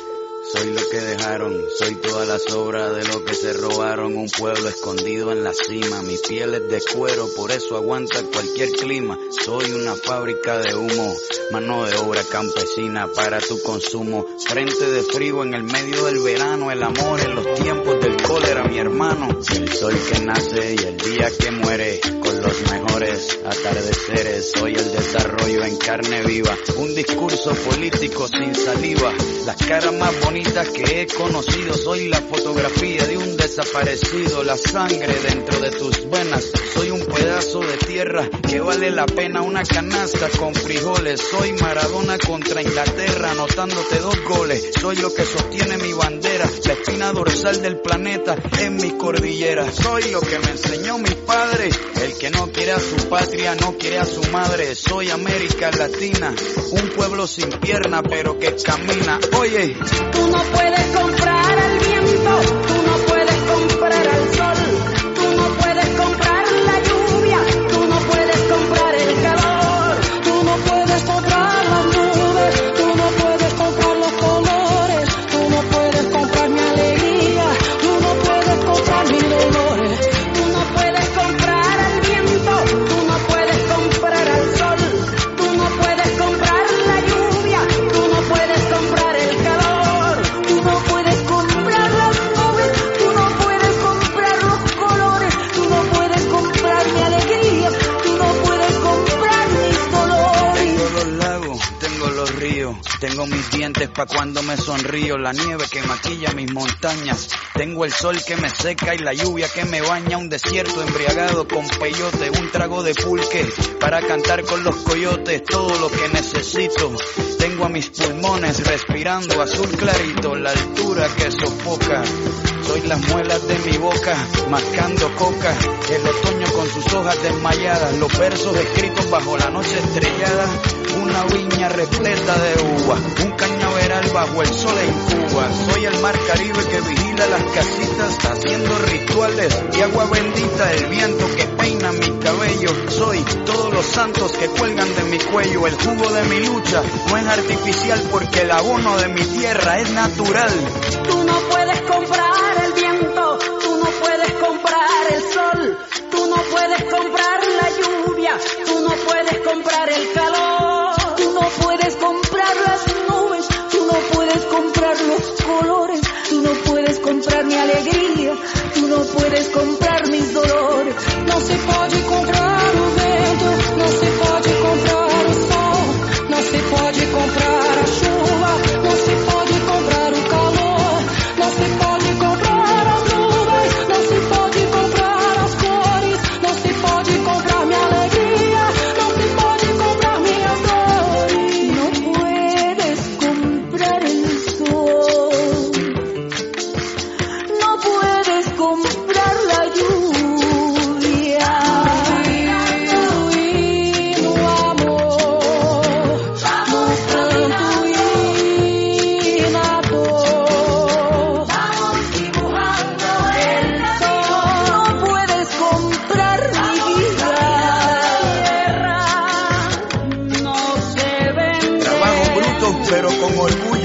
soy lo que dejaron, soy toda la sobra de lo que se robaron. Un pueblo escondido en la cima, mi piel es de cuero, por eso aguanta cualquier clima. Soy una fábrica de humo, mano de obra campesina para tu consumo. Frente de frío en el medio del verano, el amor en los tiempos del cólera, mi hermano. El sol que nace y el día que muere, con los mejores atardeceres. Soy el desarrollo en carne viva, un discurso político sin saliva. Las caras más bonitas que he conocido, soy la fotografía de un desaparecido. La sangre dentro de tus venas, soy un pedazo de tierra que vale la pena una canasta con frijoles. Soy Maradona contra Inglaterra, anotándote dos goles. Soy lo que sostiene mi bandera, la espina dorsal del planeta en mi cordillera. Soy lo que me enseñó mi padre, el que no quiere a su patria, no quiere a su madre. Soy América Latina, un pueblo sin pierna pero que camina. Oye, Tú no puedes comprar al viento, tú no puedes comprar al sol, tú no puedes comprar la lluvia, tú no puedes comprar el calor, tú no puedes comprar las nubes, tú no puedes comprar los colores, tú no puedes comprar mi alegría, tú no puedes comprar mis dolores, tú no puedes comprar al viento, tú no puedes comprar al sol, tú no puedes comprar la lluvia, tú no puedes comprar el calor, tú no puedes comprar las nubes, tú no puedes comprar los colores, tú no puedes comprar mi alegría, tú no puedes comprar mis dolores. tengo los lagos, tengo los ríos, tengo mis dientes pa' cuando me sonrío, la nieve que maquilla mis montañas, tengo el sol que me seca y la lluvia que me baña, un desierto embriagado con peyote, un trago de pulque para cantar con los coyotes, todo lo que necesito. Tengo a mis pulmones respirando azul clarito, la altura que sofoca. Soy las muelas de mi boca, mascando coca, el otoño con sus hojas desmayadas, los versos escritos bajo la noche estrellada, una viña repleta de uva, un cañaveral bajo el sol en Cuba. Soy el mar Caribe que vigila las casitas, haciendo rituales y agua bendita, el viento que peina mi cabello. Soy todos los santos que cuelgan de mi cuello, el jugo de mi lucha no es artificial porque el abono de mi tierra es natural. Tú no puedes comprar el viento, tú no puedes comprar el sol, tú no puedes comprar la lluvia, tú no puedes comprar el calor, tú no puedes comprar las nubes, tú no puedes comprar los colores, tú no puedes comprar mi alegría, tú no puedes comprar mis dolores. No se pode comprar o vento, não se pode comprar o sol, não se pode comprar a chuva, não se pode comprar o calor, não se pode comprar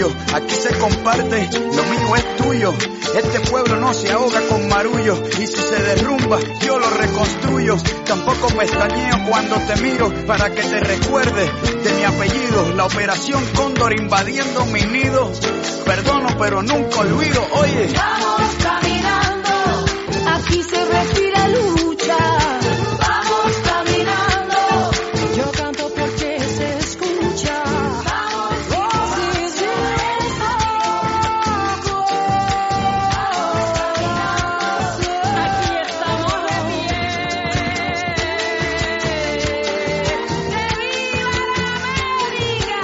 orgullo, aquí se comparte, lo mío es tuyo. Este pueblo no se ahoga con marullo, y si se derrumba, yo lo reconstruyo. Tampoco pestañeo cuando te miro, para que te recuerde de mi apellido. La operación Cóndor invadiendo mi nido. Perdono, pero nunca olvido, oye. Vamos caminando, aquí se respira lucha. Vamos caminando, yo canto porque se escucha. Vamos, sí, sí, aquí estamos de pie. ¡Que viva la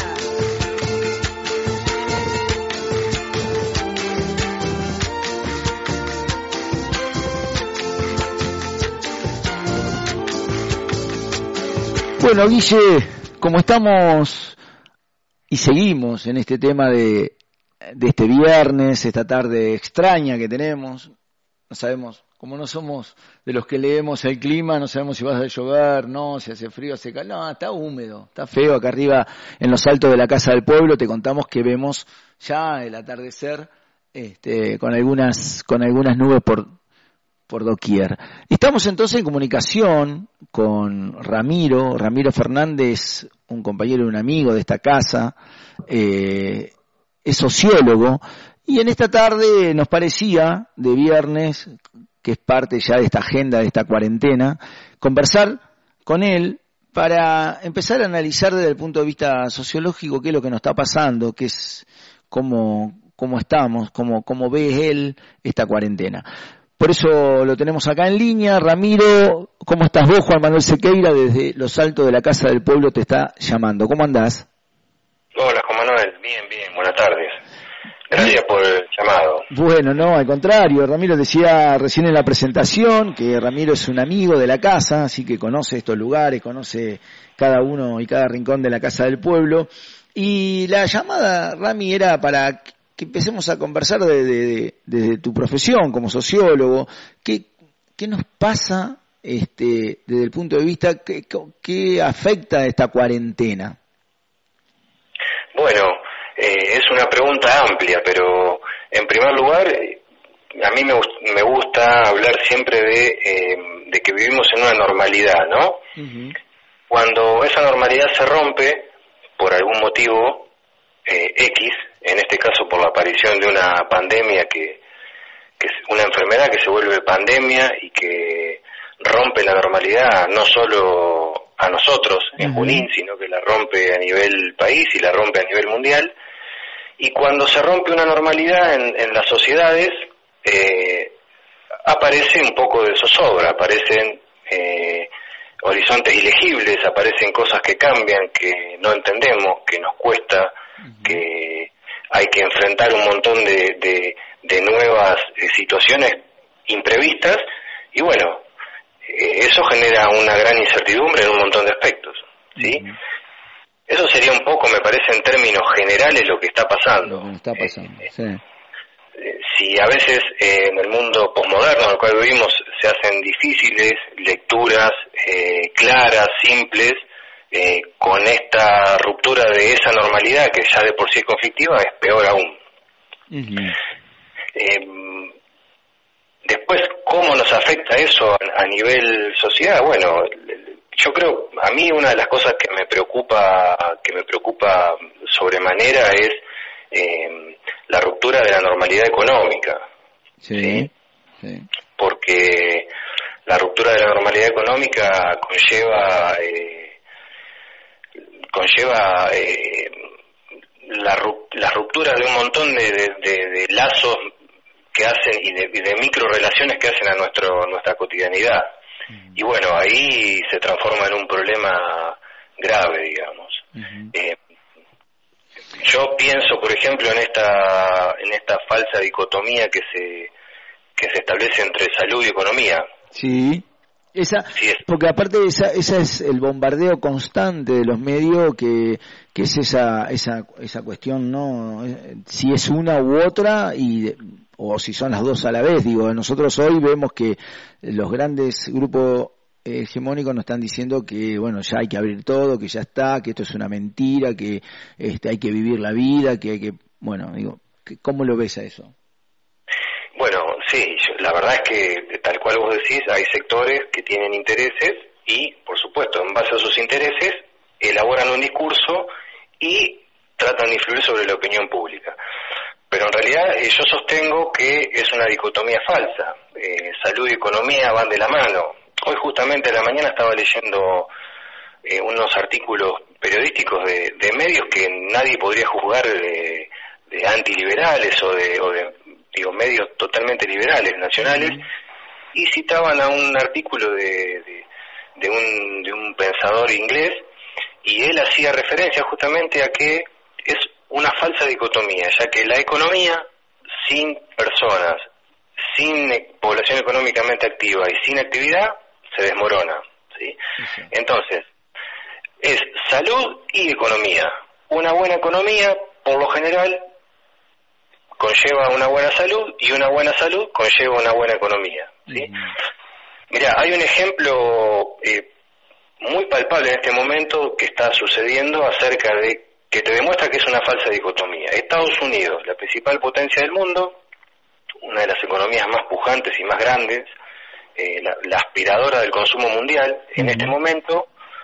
Bueno, Guille, como estamos y seguimos en este tema de, de este viernes, esta tarde extraña que tenemos, no sabemos, como no somos de los que leemos el clima, no sabemos si va a llover, no, si hace frío, hace calor, no, está húmedo, está feo acá arriba en los altos de la Casa del Pueblo. Te contamos que vemos ya el atardecer este, con algunas con algunas nubes por por doquier. Estamos entonces en comunicación con Ramiro, Ramiro Fernández, un compañero y un amigo de esta casa, eh, es sociólogo, y en esta tarde nos parecía, de viernes, que es parte ya de esta agenda, de esta cuarentena, conversar con él para empezar a analizar desde el punto de vista sociológico qué es lo que nos está pasando, qué es, cómo, cómo estamos, cómo, cómo ve él esta cuarentena. Por eso lo tenemos acá en línea. Ramiro, ¿cómo estás vos? Juan Manuel Sequeira, desde los altos de la Casa del Pueblo, te está llamando. ¿Cómo andás? Hola, Juan Manuel. Bien, bien. Buenas tardes. Gracias por el llamado. Bueno, no, al contrario. Ramiro decía recién en la presentación que Ramiro es un amigo de la casa, así que conoce estos lugares, conoce cada uno y cada rincón de la Casa del Pueblo. Y la llamada, Rami, era para que empecemos a conversar desde de, de, de tu profesión como sociólogo. ¿Qué, qué nos pasa este, desde el punto de vista, qué, qué afecta esta cuarentena? Bueno, eh, es una pregunta amplia, pero en primer lugar, a mí me, me gusta hablar siempre de, eh, de que vivimos en una normalidad, ¿no? Uh-huh. Cuando esa normalidad se rompe por algún motivo eh, X, en este caso por la aparición de una pandemia, que, que es una enfermedad que se vuelve pandemia y que rompe la normalidad no solo a nosotros en Junín, sino que la rompe a nivel país y la rompe a nivel mundial. Y cuando se rompe una normalidad en, en las sociedades, eh, aparece un poco de zozobra, aparecen eh, horizontes ilegibles, aparecen cosas que cambian, que no entendemos, que nos cuesta, uh-huh. que hay que enfrentar un montón de, de, de nuevas eh, situaciones imprevistas, y bueno, eh, eso genera una gran incertidumbre en un montón de aspectos, ¿sí? Uh-huh. Eso sería un poco, me parece, en términos generales lo que está pasando. Lo que está pasando, eh, sí. Eh, si a veces eh, en el mundo posmoderno en el cual vivimos se hacen difíciles lecturas eh, claras, simples, Eh, con esta ruptura de esa normalidad que ya de por sí es conflictiva, es peor aún. Uh-huh. Eh, después, ¿cómo nos afecta eso a, a nivel sociedad? Bueno, yo creo, a mí una de las cosas que me preocupa, que me preocupa sobremanera es eh, la ruptura de la normalidad económica. Sí, ¿sí? Sí. Porque la ruptura de la normalidad económica conlleva eh, conlleva eh, la, las rupturas de un montón de, de, de, de lazos que hacen y de, y de micro relaciones que hacen a nuestro nuestra cotidianidad. Uh-huh. Y bueno, ahí se transforma en un problema grave, digamos. Uh-huh. Eh, yo pienso, por ejemplo, en esta en esta falsa dicotomía que se que se establece entre salud y economía. Sí. Esa, sí, es. Porque aparte esa, esa es el bombardeo constante de los medios, que, que es esa, esa, esa cuestión, ¿no? Si es una u otra, y, o si son las dos a la vez. Digo, nosotros hoy vemos que los grandes grupos hegemónicos nos están diciendo que, bueno, ya hay que abrir todo, que ya está, que esto es una mentira, que este, hay que vivir la vida, que hay que, bueno, digo, ¿cómo lo ves a eso? Bueno, sí, yo, la verdad es que tal cual vos decís, hay sectores que tienen intereses y, por supuesto, en base a sus intereses, elaboran un discurso y tratan de influir sobre la opinión pública. Pero en realidad eh, yo sostengo que es una dicotomía falsa. Eh, salud y economía van de la mano. Hoy justamente a la mañana estaba leyendo eh, unos artículos periodísticos de, de medios que nadie podría juzgar de, de antiliberales o de, o de digo medios totalmente liberales, nacionales, y citaban a un artículo de, de, de, un, de un pensador inglés, y él hacía referencia justamente a que es una falsa dicotomía, ya que la economía sin personas, sin población económicamente activa y sin actividad, se desmorona, ¿sí? Sí. Entonces, es salud y economía. Una buena economía, por lo general, conlleva una buena salud, y una buena salud conlleva una buena economía, ¿sí? Mm. Mira, hay un ejemplo eh, muy palpable en este momento que está sucediendo acerca de que te demuestra que es una falsa dicotomía. Estados Unidos, la principal potencia del mundo, una de las economías más pujantes y más grandes, eh, la, la aspiradora del consumo mundial, en uh-huh. este momento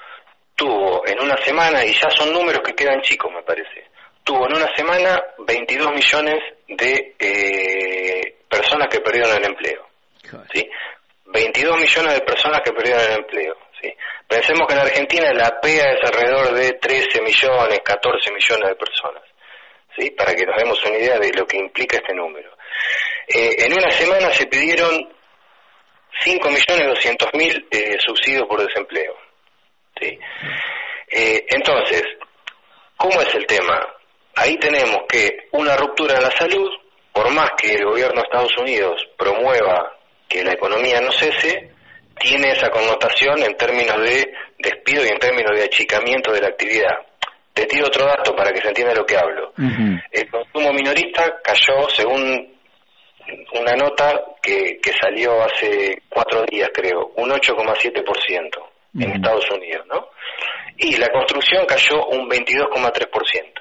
tuvo en una semana, y ya son números que quedan chicos me parece, tuvo en una semana veintidós millones de eh, personas que perdieron el empleo, ¿sí? veintidós millones de personas que perdieron el empleo, ¿sí? Pensemos que en Argentina la P E A es alrededor de trece millones, catorce millones de personas, ¿sí? Para que nos demos una idea de lo que implica este número. Eh, en una semana se pidieron cinco millones doscientos mil eh, subsidios por desempleo, ¿sí? Eh, entonces, ¿cómo es el tema? Ahí tenemos que una ruptura en la salud, por más que el gobierno de Estados Unidos promueva que la economía no cese, tiene esa connotación en términos de despido y en términos de achicamiento de la actividad. Te tiro otro dato para que se entienda lo que hablo. Uh-huh. El consumo minorista cayó, según una nota que, que salió hace cuatro días, creo, un ocho coma siete por ciento uh-huh. en Estados Unidos, ¿no? Y la construcción cayó un veintidós coma tres por ciento.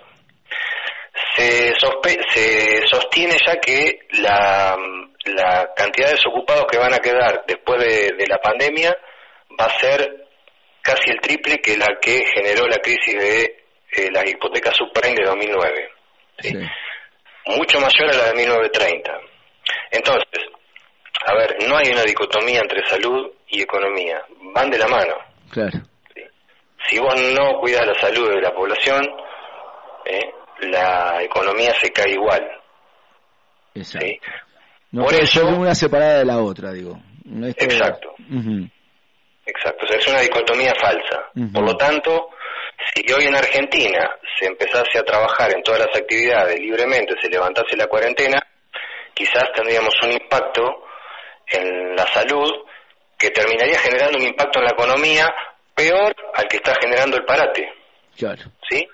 Se, sospe- se sostiene ya que la, la cantidad de desocupados que van a quedar después de, de la pandemia va a ser casi el triple que la que generó la crisis de eh, las hipotecas subprime de dos mil nueve, ¿sí? Sí. Mucho mayor a la de mil novecientos treinta. Entonces, a ver, no hay una dicotomía entre salud y economía, van de la mano. Claro. ¿Sí? Si vos no cuidas la salud de la población, ¿eh? la economía se cae igual. Exacto. ¿Sí? No puede ser una separada de la otra, digo. Esto exacto. Es... Uh-huh. Exacto, o sea, es una dicotomía falsa. Uh-huh. Por lo tanto, si hoy en Argentina se empezase a trabajar en todas las actividades libremente, se levantase la cuarentena, quizás tendríamos un impacto en la salud que terminaría generando un impacto en la economía peor al que está generando el parate. Claro. ¿Sí?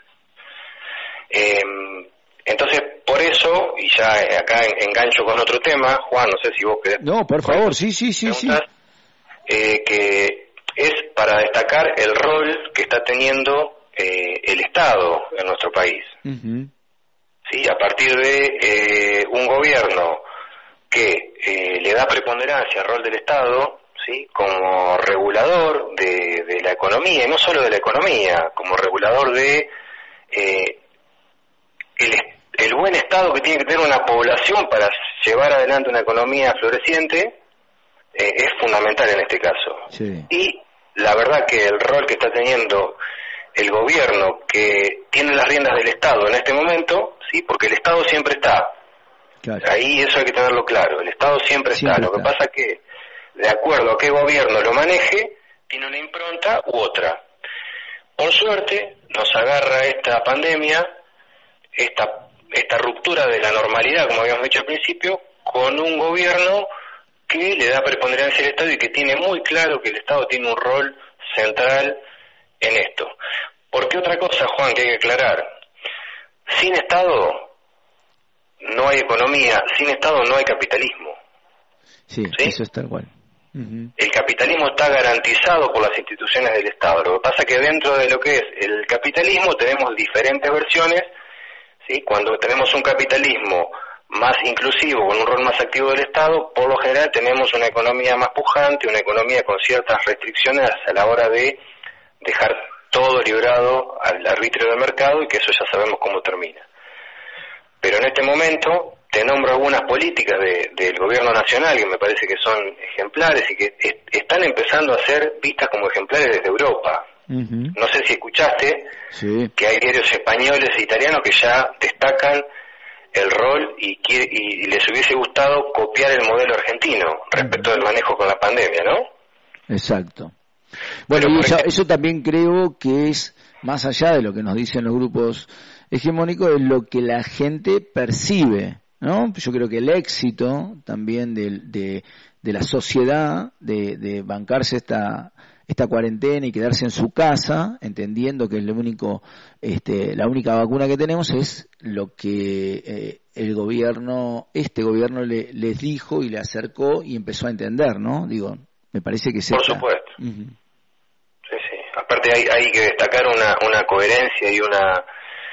Eh, entonces, por eso, y ya acá engancho con otro tema, Juan, no sé si vos querés... No, por favor, sí, sí, sí, sí. Eh, que es para destacar el rol que está teniendo eh, el Estado en nuestro país. Uh-huh. ¿Sí? A partir de eh, un gobierno que eh, le da preponderancia al rol del Estado, ¿sí? Como regulador de, de la economía, y no solo de la economía, como regulador de... Eh, El, el buen estado que tiene que tener una población para llevar adelante una economía floreciente eh, es fundamental en este caso. Sí. Y la verdad que el rol que está teniendo el gobierno, que tiene las riendas del Estado en este momento, sí, porque el Estado siempre está. Claro. Ahí eso hay que tenerlo claro, el Estado siempre, siempre está. está. Lo que pasa que, de acuerdo a qué gobierno lo maneje, tiene una impronta u otra. Por suerte, nos agarra esta pandemia, esta esta ruptura de la normalidad, como habíamos dicho al principio, con un gobierno que le da preponderancia al Estado y que tiene muy claro que el Estado tiene un rol central en esto. Porque otra cosa, Juan, que hay que aclarar, sin Estado no hay economía, sin Estado no hay capitalismo. Sí, ¿sí? Eso es tal cual. Uh-huh. El capitalismo está garantizado por las instituciones del Estado. Lo que pasa es que dentro de lo que es el capitalismo tenemos diferentes versiones, ¿sí? Cuando tenemos un capitalismo más inclusivo, con un rol más activo del Estado, por lo general tenemos una economía más pujante, una economía con ciertas restricciones a la hora de dejar todo librado al arbitrio del mercado, y que eso ya sabemos cómo termina. Pero en este momento te nombro algunas políticas de, del gobierno nacional que me parece que son ejemplares y que est- están empezando a ser vistas como ejemplares desde Europa. Uh-huh. No sé si escuchaste sí. que hay diarios españoles e italianos que ya destacan el rol y, quiere, y les hubiese gustado copiar el modelo argentino respecto uh-huh. del manejo con la pandemia, ¿no? Exacto. Bueno, y eso, eso también creo que es, más allá de lo que nos dicen los grupos hegemónicos, es lo que la gente percibe, ¿no? Yo creo que el éxito también de, de, de la sociedad, de, de bancarse esta esta cuarentena y quedarse en su casa, entendiendo que es lo único, este, la única vacuna que tenemos, es lo que eh, el gobierno, este gobierno le, les dijo y le acercó y empezó a entender, ¿no? Digo, me parece que es Por esta. supuesto. Uh-huh. Sí, sí. Aparte hay, hay que destacar una, una coherencia y una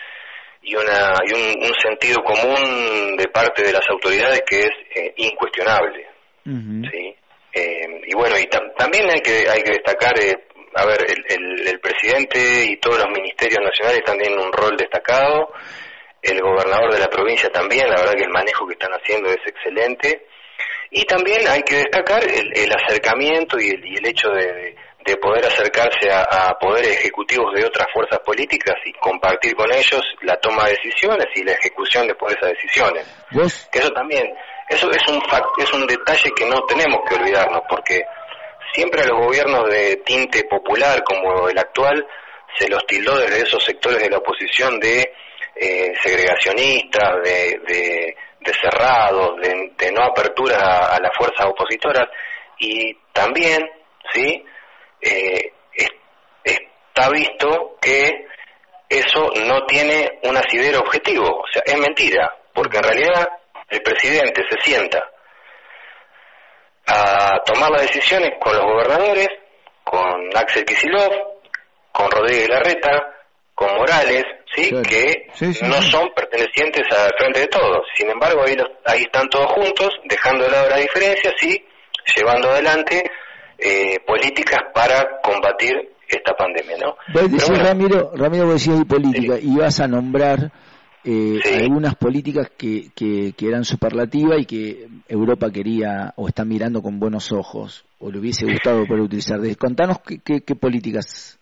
y una y un, un sentido común de parte de las autoridades que es eh, incuestionable. Uh-huh. Sí. Eh, y bueno, y tam- también hay que hay que destacar, eh, a ver, el, el, el presidente y todos los ministerios nacionales están teniendo un rol destacado, el gobernador de la provincia también, la verdad que el manejo que están haciendo es excelente, y también hay que destacar el, el acercamiento y el, y el hecho de, de, de poder acercarse a, a poderes ejecutivos de otras fuerzas políticas y compartir con ellos la toma de decisiones y la ejecución después de esas decisiones. ¿Vos? Que eso también... Eso es un fact, es un detalle que no tenemos que olvidarnos, porque siempre a los gobiernos de tinte popular como el actual se los tildó desde esos sectores de la oposición de eh, segregacionistas, de, de, de cerrados, de, de no apertura a, a las fuerzas opositoras, y también, sí, eh, es, está visto que eso no tiene un asidero objetivo, o sea, es mentira, porque en realidad el presidente se sienta a tomar las decisiones con los gobernadores, con Axel Kicillof, con Rodríguez Larreta, con Morales, ¿sí? Claro. Que sí, sí, no sí. son pertenecientes al Frente de Todos. Sin embargo, ahí, los, ahí están todos juntos, dejando de lado las diferencias y llevando adelante eh, políticas para combatir esta pandemia, ¿no? Vos decís, bueno, Ramiro, Ramiro, vos decías de política, sí. y vas a nombrar Eh, sí. algunas políticas que, que, que eran superlativas y que Europa quería o está mirando con buenos ojos o le hubiese gustado poder utilizar. Contanos qué, qué, qué políticas.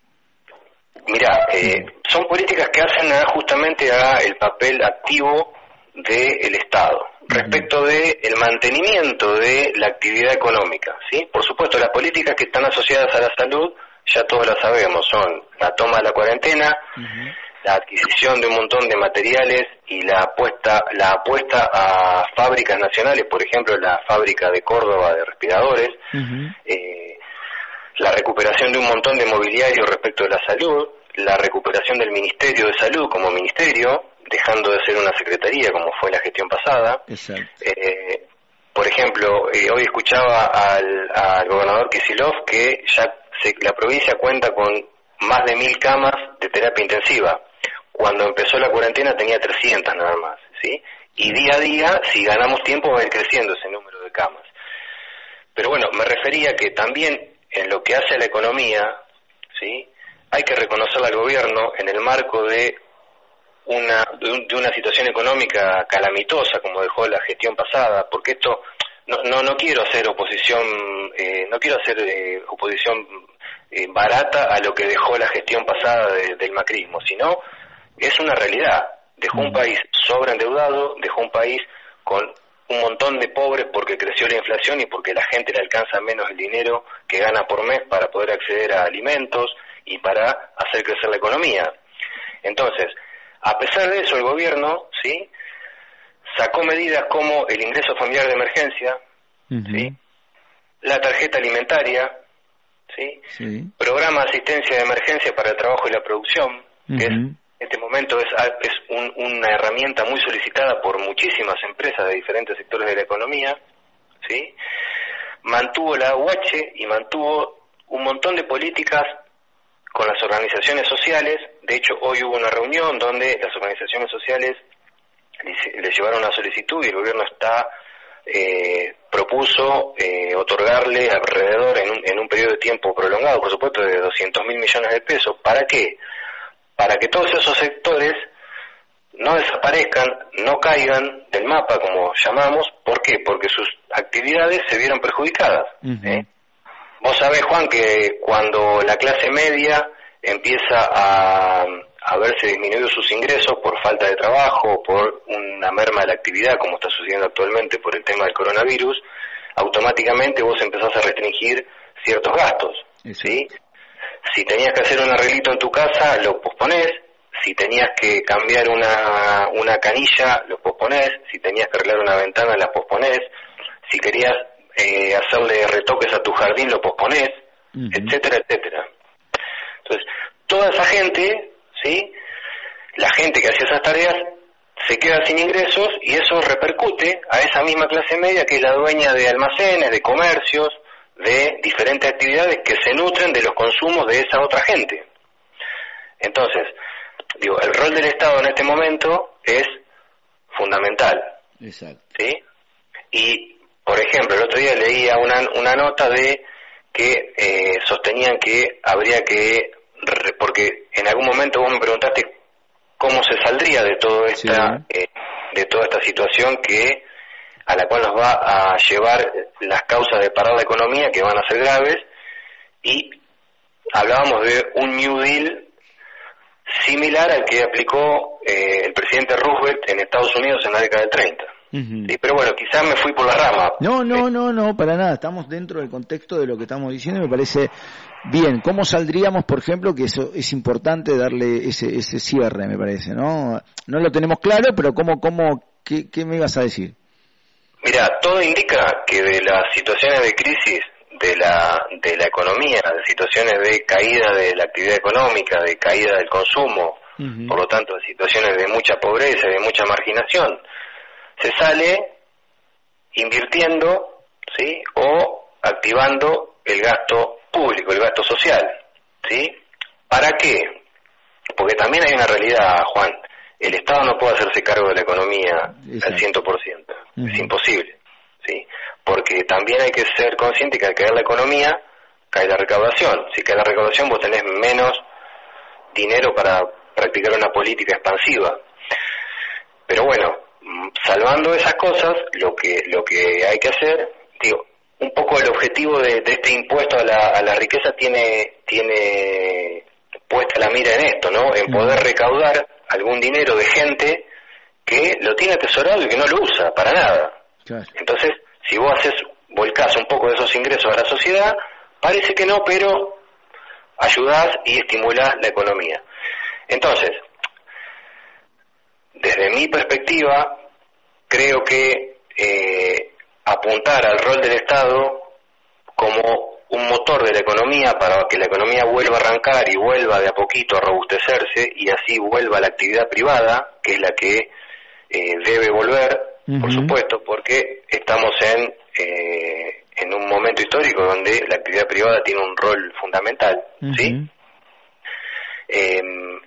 Mirá, eh, son políticas que hacen a, justamente a el papel activo del Estado respecto uh-huh. de el mantenimiento de la actividad económica, ¿sí? Por supuesto, las políticas que están asociadas a la salud ya todos las sabemos, son la toma de la cuarentena, uh-huh. la adquisición de un montón de materiales y la apuesta la apuesta a fábricas nacionales, por ejemplo la fábrica de Córdoba de respiradores, uh-huh. eh, la recuperación de un montón de mobiliario respecto de la salud, la recuperación del Ministerio de Salud como ministerio, dejando de ser una secretaría como fue la gestión pasada. Eh, por ejemplo, eh, hoy escuchaba al, al gobernador Kicillof que ya se, la provincia cuenta con más de mil camas de terapia intensiva. Cuando empezó la cuarentena tenía trescientas nada más, ¿sí? Y día a día, si ganamos tiempo, va a ir creciendo ese número de camas. Pero bueno, me refería que también en lo que hace a la economía, ¿sí? Hay que reconocerle al gobierno en el marco de una de, un, de una situación económica calamitosa como dejó la gestión pasada, porque esto no no, no quiero hacer oposición, eh, no quiero hacer eh, oposición eh, barata a lo que dejó la gestión pasada de, del macrismo, sino es una realidad. Dejó un país sobreendeudado, dejó un país con un montón de pobres porque creció la inflación y porque la gente le alcanza menos el dinero que gana por mes para poder acceder a alimentos y para hacer crecer la economía. Entonces, a pesar de eso, el gobierno, ¿sí?, sacó medidas como el ingreso familiar de emergencia, uh-huh. ¿sí?, la tarjeta alimentaria, ¿sí?, sí. programa de asistencia de emergencia para el trabajo y la producción, uh-huh. que es en este momento es, es un, una herramienta muy solicitada por muchísimas empresas de diferentes sectores de la economía, ¿sí? mantuvo la U H y mantuvo un montón de políticas con las organizaciones sociales. De hecho, hoy hubo una reunión donde las organizaciones sociales le llevaron una solicitud y el gobierno está eh, propuso eh, otorgarle alrededor en un, en un periodo de tiempo prolongado, por supuesto, de doscientos mil millones de pesos. ¿Para qué? Para que todos esos sectores no desaparezcan, no caigan del mapa, como llamamos. ¿Por qué? Porque sus actividades se vieron perjudicadas. Uh-huh. ¿eh? Vos sabés, Juan, que cuando la clase media empieza a, a verse disminuidos sus ingresos por falta de trabajo, por una merma de la actividad, como está sucediendo actualmente por el tema del coronavirus, automáticamente vos empezás a restringir ciertos gastos, ¿sí? Si tenías que hacer un arreglito en tu casa, lo posponés. Si tenías que cambiar una, una canilla, lo posponés. Si tenías que arreglar una ventana, la posponés. Si querías eh, hacerle retoques a tu jardín, lo posponés, uh-huh. etcétera, etcétera. Entonces, toda esa gente, ¿sí? La gente que hacía esas tareas se queda sin ingresos y eso repercute a esa misma clase media que es la dueña de almacenes, de comercios, de diferentes actividades que se nutren de los consumos de esa otra gente. Entonces, digo, el rol del Estado en este momento es fundamental. Exacto. ¿Sí? Y, por ejemplo, el otro día leía una, una nota de que eh, sostenían que habría que, porque en algún momento vos me preguntaste cómo se saldría de todo esta, sí. eh, de toda esta situación que a la cual nos va a llevar las causas de parar la economía, que van a ser graves, y hablábamos de un New Deal similar al que aplicó eh, el presidente Roosevelt en Estados Unidos en la década del treinta. Uh-huh. Sí, pero bueno, quizás me fui por la rama. No, no, no, no, para nada. Estamos dentro del contexto de lo que estamos diciendo y me parece bien. ¿Cómo saldríamos, por ejemplo, que eso es importante darle ese ese cierre, me parece, ¿no? No lo tenemos claro, pero ¿cómo, cómo, qué, qué me ibas a decir? Mira, todo indica que de las situaciones de crisis de la de la economía, de situaciones de caída de la actividad económica, de caída del consumo, uh-huh. por lo tanto, de situaciones de mucha pobreza y de mucha marginación, se sale invirtiendo, ¿sí? O activando el gasto público, el gasto social, ¿sí? ¿Para qué? Porque también hay una realidad, Juan. El Estado no puede hacerse cargo de la economía Exacto. al cien por ciento. Uh-huh. Es imposible, ¿sí? Porque también hay que ser consciente que al caer la economía, cae la recaudación. Si cae la recaudación, vos tenés menos dinero para practicar una política expansiva. Pero bueno, salvando esas cosas, lo que lo que hay que hacer, digo, un poco el objetivo de, de este impuesto a la, a la riqueza tiene tiene puesta la mira en esto, ¿no? En poder recaudar algún dinero de gente que lo tiene atesorado y que no lo usa para nada. Claro. Entonces, si vos haces, volcás un poco de esos ingresos a la sociedad, parece que no, pero ayudás y estimulás la economía. Entonces, desde mi perspectiva, creo que eh, apuntar al rol del Estado como un motor de la economía para que la economía vuelva a arrancar y vuelva de a poquito a robustecerse y así vuelva a la actividad privada, que es la que eh, debe volver, uh-huh. por supuesto, porque estamos en eh, en un momento histórico donde la actividad privada tiene un rol fundamental, uh-huh. ¿sí? Eh,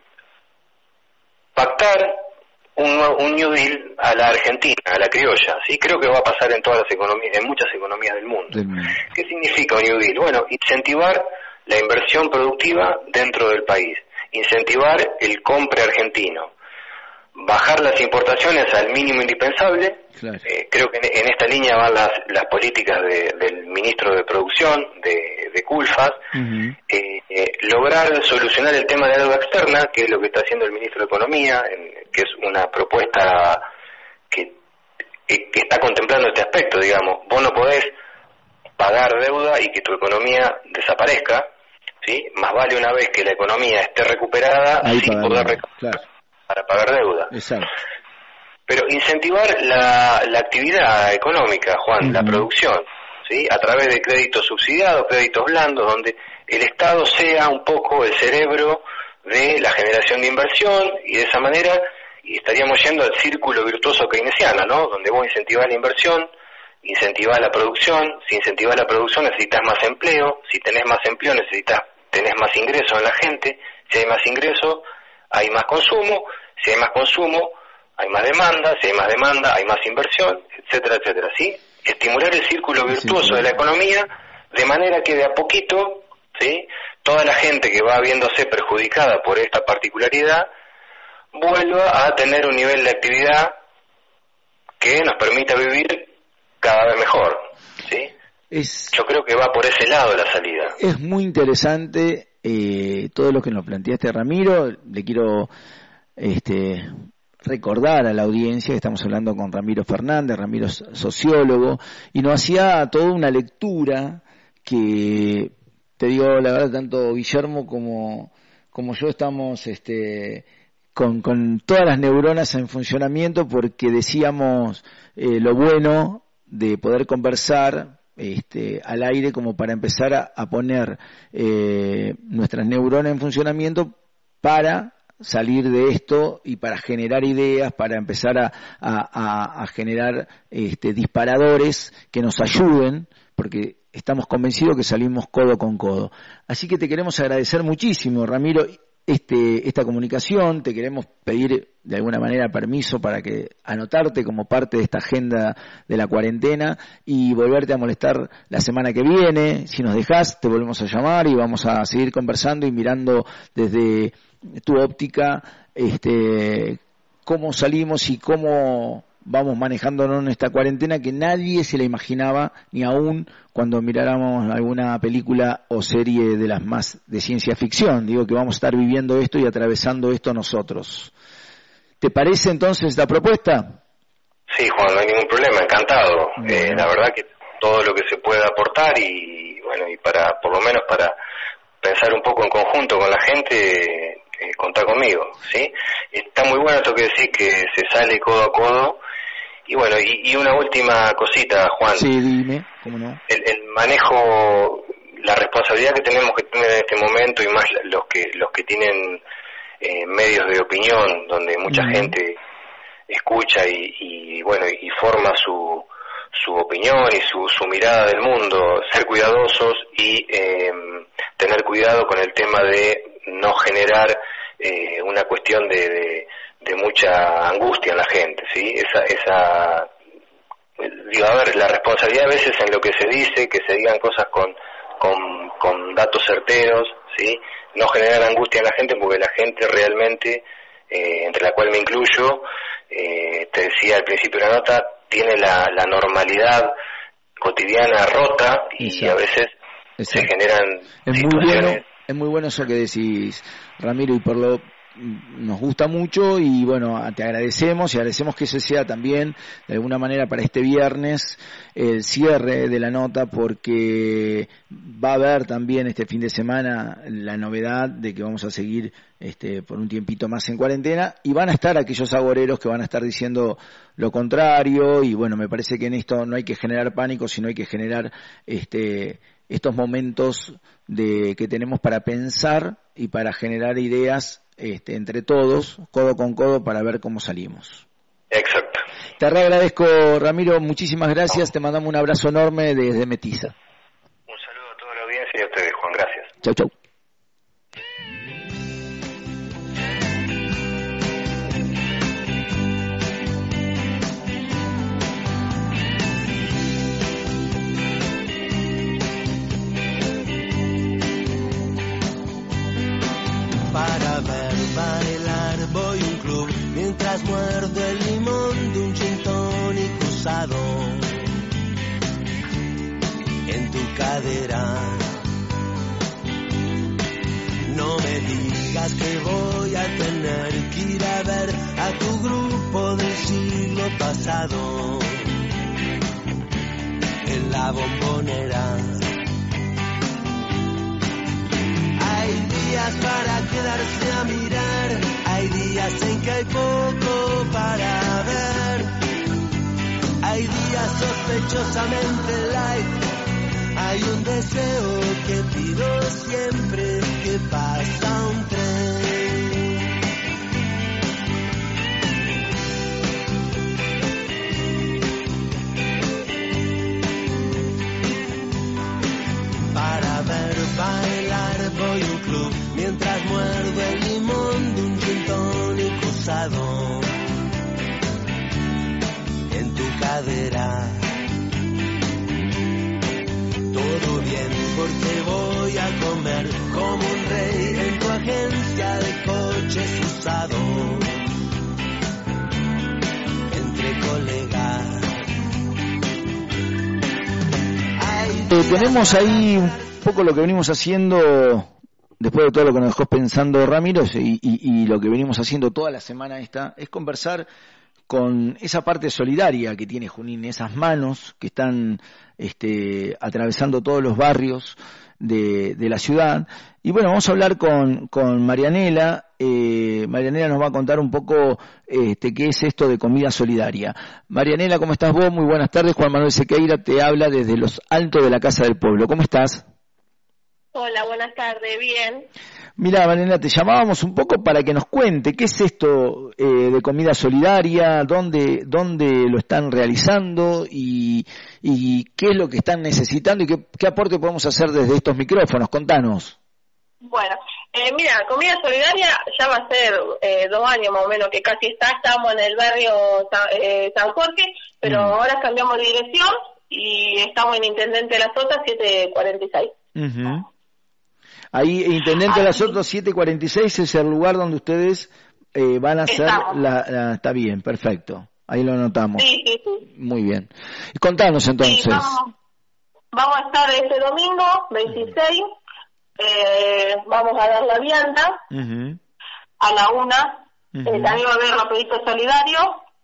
pactar un, un New Deal a la Argentina, a la criolla, ¿sí? Creo que va a pasar en todas las economías, en muchas economías del mundo. Del mundo. ¿Qué significa un New Deal? Bueno, incentivar la inversión productiva dentro del país, incentivar el compre argentino, bajar las importaciones al mínimo indispensable. Claro. Eh, creo que en, en esta línea van las, las políticas de, del ministro de Producción, de, de Culfas, uh-huh. eh, eh, lograr solucionar el tema de la deuda externa, que es lo que está haciendo el ministro de Economía, en, que es una propuesta que, que, que está contemplando este aspecto, digamos. Vos no podés pagar deuda y que tu economía desaparezca, ¿sí? Más vale una vez que la economía esté recuperada, Ahí sí poder recaudar claro. para pagar deuda. Exacto. Pero incentivar la, la actividad económica, Juan, uh-huh. la producción, ¿sí? A través de créditos subsidiados, créditos blandos, donde el Estado sea un poco el cerebro de la generación de inversión y de esa manera y estaríamos yendo al círculo virtuoso keynesiano, ¿no? Donde vos incentivás la inversión incentivás la producción, si incentivás la producción necesitas más empleo, si tenés más empleo necesitas, tenés más ingresos en la gente, si hay más ingresos hay más consumo, si hay más consumo hay más demanda, si hay más demanda hay más inversión, etcétera, etcétera, ¿sí? Estimular el círculo virtuoso sí, sí. de la economía, de manera que de a poquito, ¿sí?, toda la gente que va viéndose perjudicada por esta particularidad vuelva a tener un nivel de actividad que nos permita vivir cada vez mejor, ¿sí? Es, Yo creo que va por ese lado la salida. Es muy interesante eh, todo lo que nos planteaste, Ramiro. Le quiero este, recordar a la audiencia que estamos hablando con Ramiro Fernández. Ramiro es sociólogo y nos hacía toda una lectura que, te digo la verdad, tanto Guillermo como, como yo estamos este, con, con todas las neuronas en funcionamiento, porque decíamos eh, lo bueno de poder conversar este, al aire como para empezar a, a poner eh, nuestras neuronas en funcionamiento para salir de esto y para generar ideas, para empezar a, a, a generar este, disparadores que nos ayuden, porque estamos convencidos que salimos codo con codo. Así que te queremos agradecer muchísimo, Ramiro, este, esta comunicación. Te queremos pedir de alguna manera permiso para que anotarte como parte de esta agenda de la cuarentena y volverte a molestar la semana que viene. Si nos dejás, te volvemos a llamar y vamos a seguir conversando y mirando desde tu óptica este, cómo salimos y cómo vamos manejándonos en esta cuarentena que nadie se la imaginaba, ni aún cuando miráramos alguna película o serie de las más de ciencia ficción. Digo que vamos a estar viviendo esto y atravesando esto nosotros. ¿Te parece entonces esta propuesta? Sí, Juan, no hay ningún problema, encantado. Bueno. Eh, la verdad que todo lo que se pueda aportar y bueno, y para, por lo menos para pensar un poco en conjunto con la gente, eh, contar conmigo, ¿sí? Está muy bueno esto que decís, que se sale codo a codo. Y bueno, y, y una última cosita, Juan. Sí, dime, ¿cómo no? El, el manejo, la responsabilidad que tenemos que tener en este momento, y más los que los que tienen eh, medios de opinión, donde mucha uh-huh. gente escucha y, y bueno, y forma su su opinión y su, su mirada del mundo, ser cuidadosos y eh, tener cuidado con el tema de no generar eh, una cuestión de, de de mucha angustia en la gente, ¿sí? Esa, esa, digo, a ver, la responsabilidad a veces en lo que se dice, que se digan cosas con, con, con datos certeros, ¿sí? No generar angustia en la gente, porque la gente realmente, eh, entre la cual me incluyo, eh, te decía al principio de la nota, tiene la, la normalidad cotidiana rota y Exacto. a veces Exacto. se generan es situaciones... Muy bueno, es muy bueno eso que decís, Ramiro, y por lo nos gusta mucho y bueno, te agradecemos y agradecemos que ese sea también de alguna manera para este viernes el cierre de la nota, porque va a haber también este fin de semana la novedad de que vamos a seguir este por un tiempito más en cuarentena y van a estar aquellos agoreros que van a estar diciendo lo contrario y bueno, me parece que en esto no hay que generar pánico, sino hay que generar este estos momentos de que tenemos para pensar y para generar ideas Este, entre todos, codo con codo, para ver cómo salimos. Exacto. Te agradezco, Ramiro, muchísimas gracias, te mandamos un abrazo enorme desde Metiza. Un saludo a toda la audiencia y a ustedes, Juan, gracias. Chau, chau. Para ver bailar voy a un club mientras muerdo el limón de un gin tonic usado en tu cadera. No me digas que voy a tener que ir a ver a tu grupo del siglo pasado en la Bombonera. Hay días para quedarse a mirar, hay días en que hay poco para ver, hay días sospechosamente light, hay un deseo que pido siempre que pasa un tren. mientras muerdo el limón de un gin tonic usado en tu cadera. Todo bien porque voy a comer como un rey en tu agencia de coches usados entre colegas. Eh, tenemos ahí un poco lo que venimos haciendo después de todo lo que nos dejó pensando Ramiro y, y, y lo que venimos haciendo toda la semana esta, es conversar con esa parte solidaria que tiene Junín, esas manos que están este, atravesando todos los barrios de, de la ciudad. Y bueno, vamos a hablar con, con Marianela. Eh, Marianela nos va a contar un poco este, qué es esto de comida solidaria. Marianela, ¿cómo estás vos? Muy buenas tardes. Juan Manuel Sequeira te habla desde los altos de la Casa del Pueblo. ¿Cómo estás? Hola, buenas tardes, bien. Mira, Marianela, te llamábamos un poco para que nos cuente qué es esto eh, de comida solidaria, dónde, dónde lo están realizando y, y qué es lo que están necesitando y qué, qué aporte podemos hacer desde estos micrófonos. Contanos. Bueno, eh, mira, comida solidaria ya va a ser eh, dos años más o menos que casi está, estamos en el barrio San, eh, San Jorge, pero mm. ahora cambiamos de dirección y estamos en Intendente de las Sotas siete cuarenta y seis. Uh-huh. Ahí, Intendente de las Sotas siete cuarenta y seis es el lugar donde ustedes eh, van a hacer la, la... Está bien, perfecto. Ahí lo anotamos. Sí, sí, sí. Muy bien. Contanos entonces. Sí, vamos, vamos a estar este domingo, veintiséis, eh, vamos a dar la vianda uh-huh. a la una, uh-huh. eh, también va a haber rapidito solidario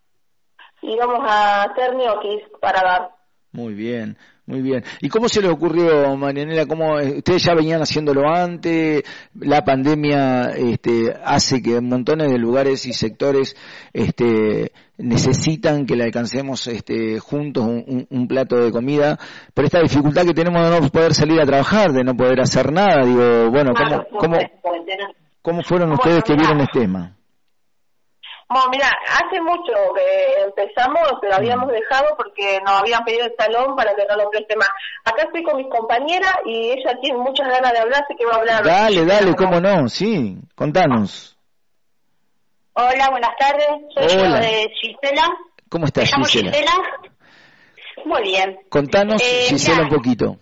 y vamos a hacer ñoquis para dar. Muy bien. Muy bien. ¿Y cómo se les ocurrió, Marianela? ¿Cómo ustedes ya venían haciéndolo antes? La pandemia este, hace que montones de lugares y sectores este, necesitan que le alcancemos este, juntos un, un, un plato de comida. Pero esta dificultad que tenemos de no poder salir a trabajar, de no poder hacer nada, digo, bueno, ¿cómo, cómo, cómo fueron ustedes que vieron este tema? Bueno, mira, hace mucho que empezamos, lo habíamos dejado porque nos habían pedido el salón para que no lo preste más. Acá estoy con mis compañeras y ella tiene muchas ganas de hablar, así que va a hablar. Dale, dale, cómo no, sí, contanos. Hola, buenas tardes, soy Hola. yo de Gisela. ¿Cómo estás, Me llamo Gisela? Gisela. Muy bien. Contanos, Eh, Gisela, mirá. un poquito.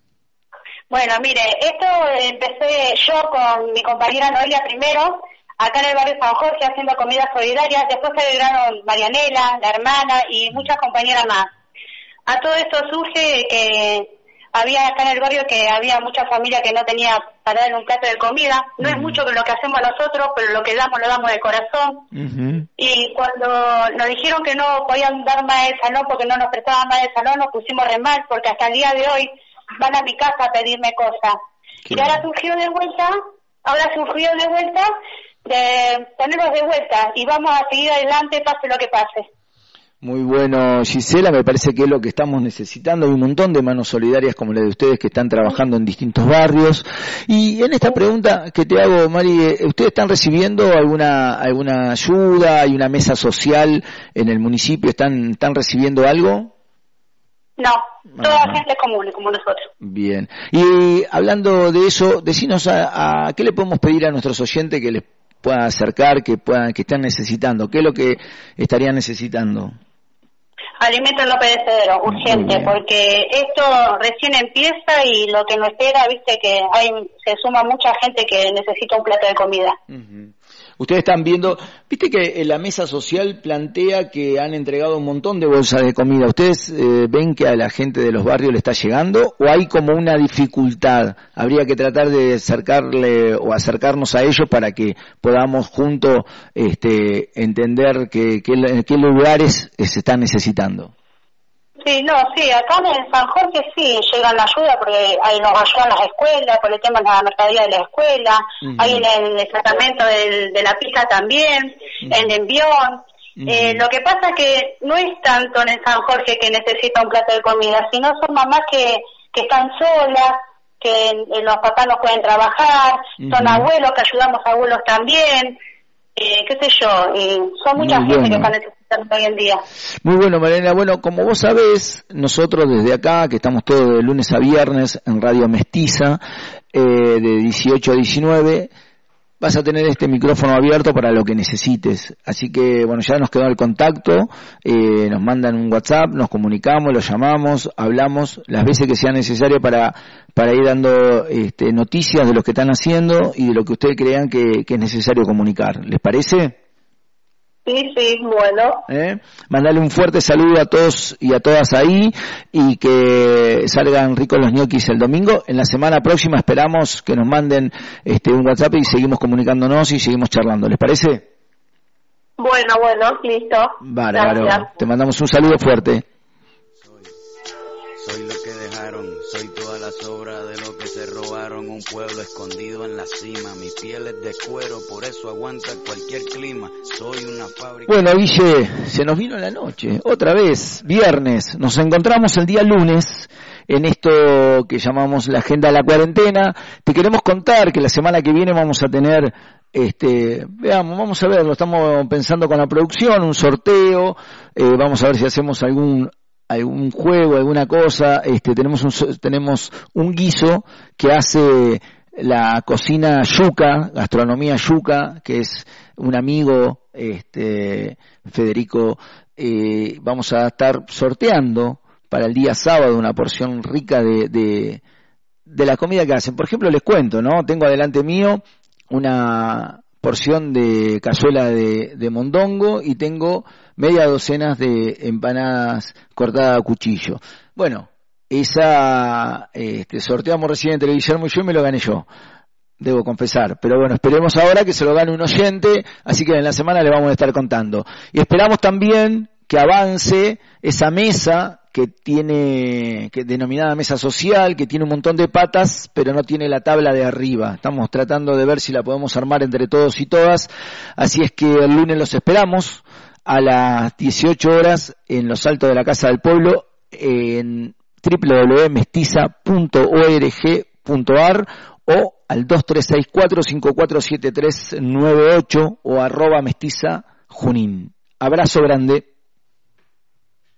Bueno, mire, esto empecé yo con mi compañera Noelia primero, acá en el barrio San Jorge haciendo comida solidaria, después se agregaron Marianela, la hermana y muchas compañeras más. A todo esto surge que había acá en el barrio que había mucha familia que no tenía para dar un plato de comida, no es mucho lo que hacemos nosotros, pero lo que damos lo damos de corazón. Uh-huh. Y cuando nos dijeron que no podían dar más del salón porque no nos prestaban más del salón, nos pusimos re mal porque hasta el día de hoy van a mi casa a pedirme cosas. Qué y ahora surgió de vuelta, ahora surgió de vuelta de tenerlos de vuelta y vamos a seguir adelante pase lo que pase. Muy bueno, Gisela, me parece que es lo que estamos necesitando. Hay un montón de manos solidarias como la de ustedes que están trabajando en distintos barrios. Y en esta pregunta que te hago, Mari, ¿ustedes están recibiendo alguna alguna ayuda? ¿Hay una mesa social en el municipio? ¿Están, están recibiendo algo? No, toda Ajá. gente común, como nosotros. Bien. Y hablando de eso, decinos a, a qué le podemos pedir a nuestros oyentes que les puedan acercar, que puedan, que están necesitando. ¿Qué es lo que estarían necesitando? Alimento no perecedero, urgente, porque esto recién empieza y lo que nos espera, viste que hay se suma mucha gente que necesita un plato de comida. Uh-huh. Ustedes están viendo, viste que la mesa social plantea que han entregado un montón de bolsas de comida. ¿Ustedes eh, ven que a la gente de los barrios le está llegando o hay como una dificultad? Habría que tratar de acercarle o acercarnos a ellos para que podamos juntos este, entender que, que, qué lugares se están necesitando. Sí, no, sí, acá en San Jorge sí llegan la ayuda porque ahí nos ayudan las escuelas, por el tema de la mercadería de la escuela, uh-huh. Ahí en el tratamiento del, de la pizza también, uh-huh. En el envión. Uh-huh. Eh, lo que pasa es que no es tanto en el San Jorge que necesita un plato de comida, sino son mamás que, que están solas, que eh, los papás no pueden trabajar, uh-huh. Son abuelos que ayudamos a abuelos también. Eh, qué sé yo, eh, son muchas Muy gente bueno. que están necesitando hoy en día. Muy bueno, Mariana. Bueno, como vos sabés, nosotros desde acá, que estamos todos de lunes a viernes en Radio Mestiza, eh, de dieciocho a diecinueve, vas a tener este micrófono abierto para lo que necesites. Así que, bueno, ya nos quedó el contacto, eh, nos mandan un WhatsApp, nos comunicamos, los llamamos, hablamos las veces que sea necesario para para ir dando este, noticias de lo que están haciendo y de lo que ustedes crean que, que es necesario comunicar. ¿Les parece? Sí, sí, bueno. ¿Eh? Mandale un fuerte saludo a todos y a todas ahí y que salgan ricos los ñoquis el domingo. En la semana próxima esperamos que nos manden este un WhatsApp y seguimos comunicándonos y seguimos charlando. ¿Les parece? Bueno, bueno, listo. Bárbaro. Te mandamos un saludo fuerte. Soy lo que dejaron, soy toda la sobra de lo que se robaron, un pueblo escondido en la cima, mi piel es de cuero, por eso aguanta cualquier clima, soy una fábrica. Bueno, Guille, se nos vino la noche, otra vez, viernes, nos encontramos el día lunes en esto que llamamos la agenda de la cuarentena. Te queremos contar que la semana que viene vamos a tener, este, veamos, vamos a ver, lo estamos pensando con la producción, un sorteo, eh, vamos a ver si hacemos algún algún juego, alguna cosa. Este, tenemos un tenemos un guiso que hace la cocina Yuca, gastronomía Yuca, que es un amigo, este, Federico. Eh, vamos a estar sorteando para el día sábado una porción rica de, de de la comida que hacen. Por ejemplo, les cuento, ¿no? Tengo adelante mío una porción de cazuela de, de mondongo y tengo media docena de empanadas cortadas a cuchillo. Bueno, esa este, sorteamos recién en televisión y yo y me lo gané yo, debo confesar. Pero bueno, esperemos ahora que se lo gane un oyente, así que en la semana le vamos a estar contando. Y esperamos también que avance esa mesa que tiene, que denominada mesa social, que tiene un montón de patas, pero no tiene la tabla de arriba. Estamos tratando de ver si la podemos armar entre todos y todas. Así es que el lunes los esperamos a las dieciocho horas en los altos de la Casa del Pueblo, en doble u doble u doble u punto mestiza punto org punto a r o al dos tres seis cuatro cinco cuatro siete tres nueve ocho o arroba mestiza junín. Abrazo grande.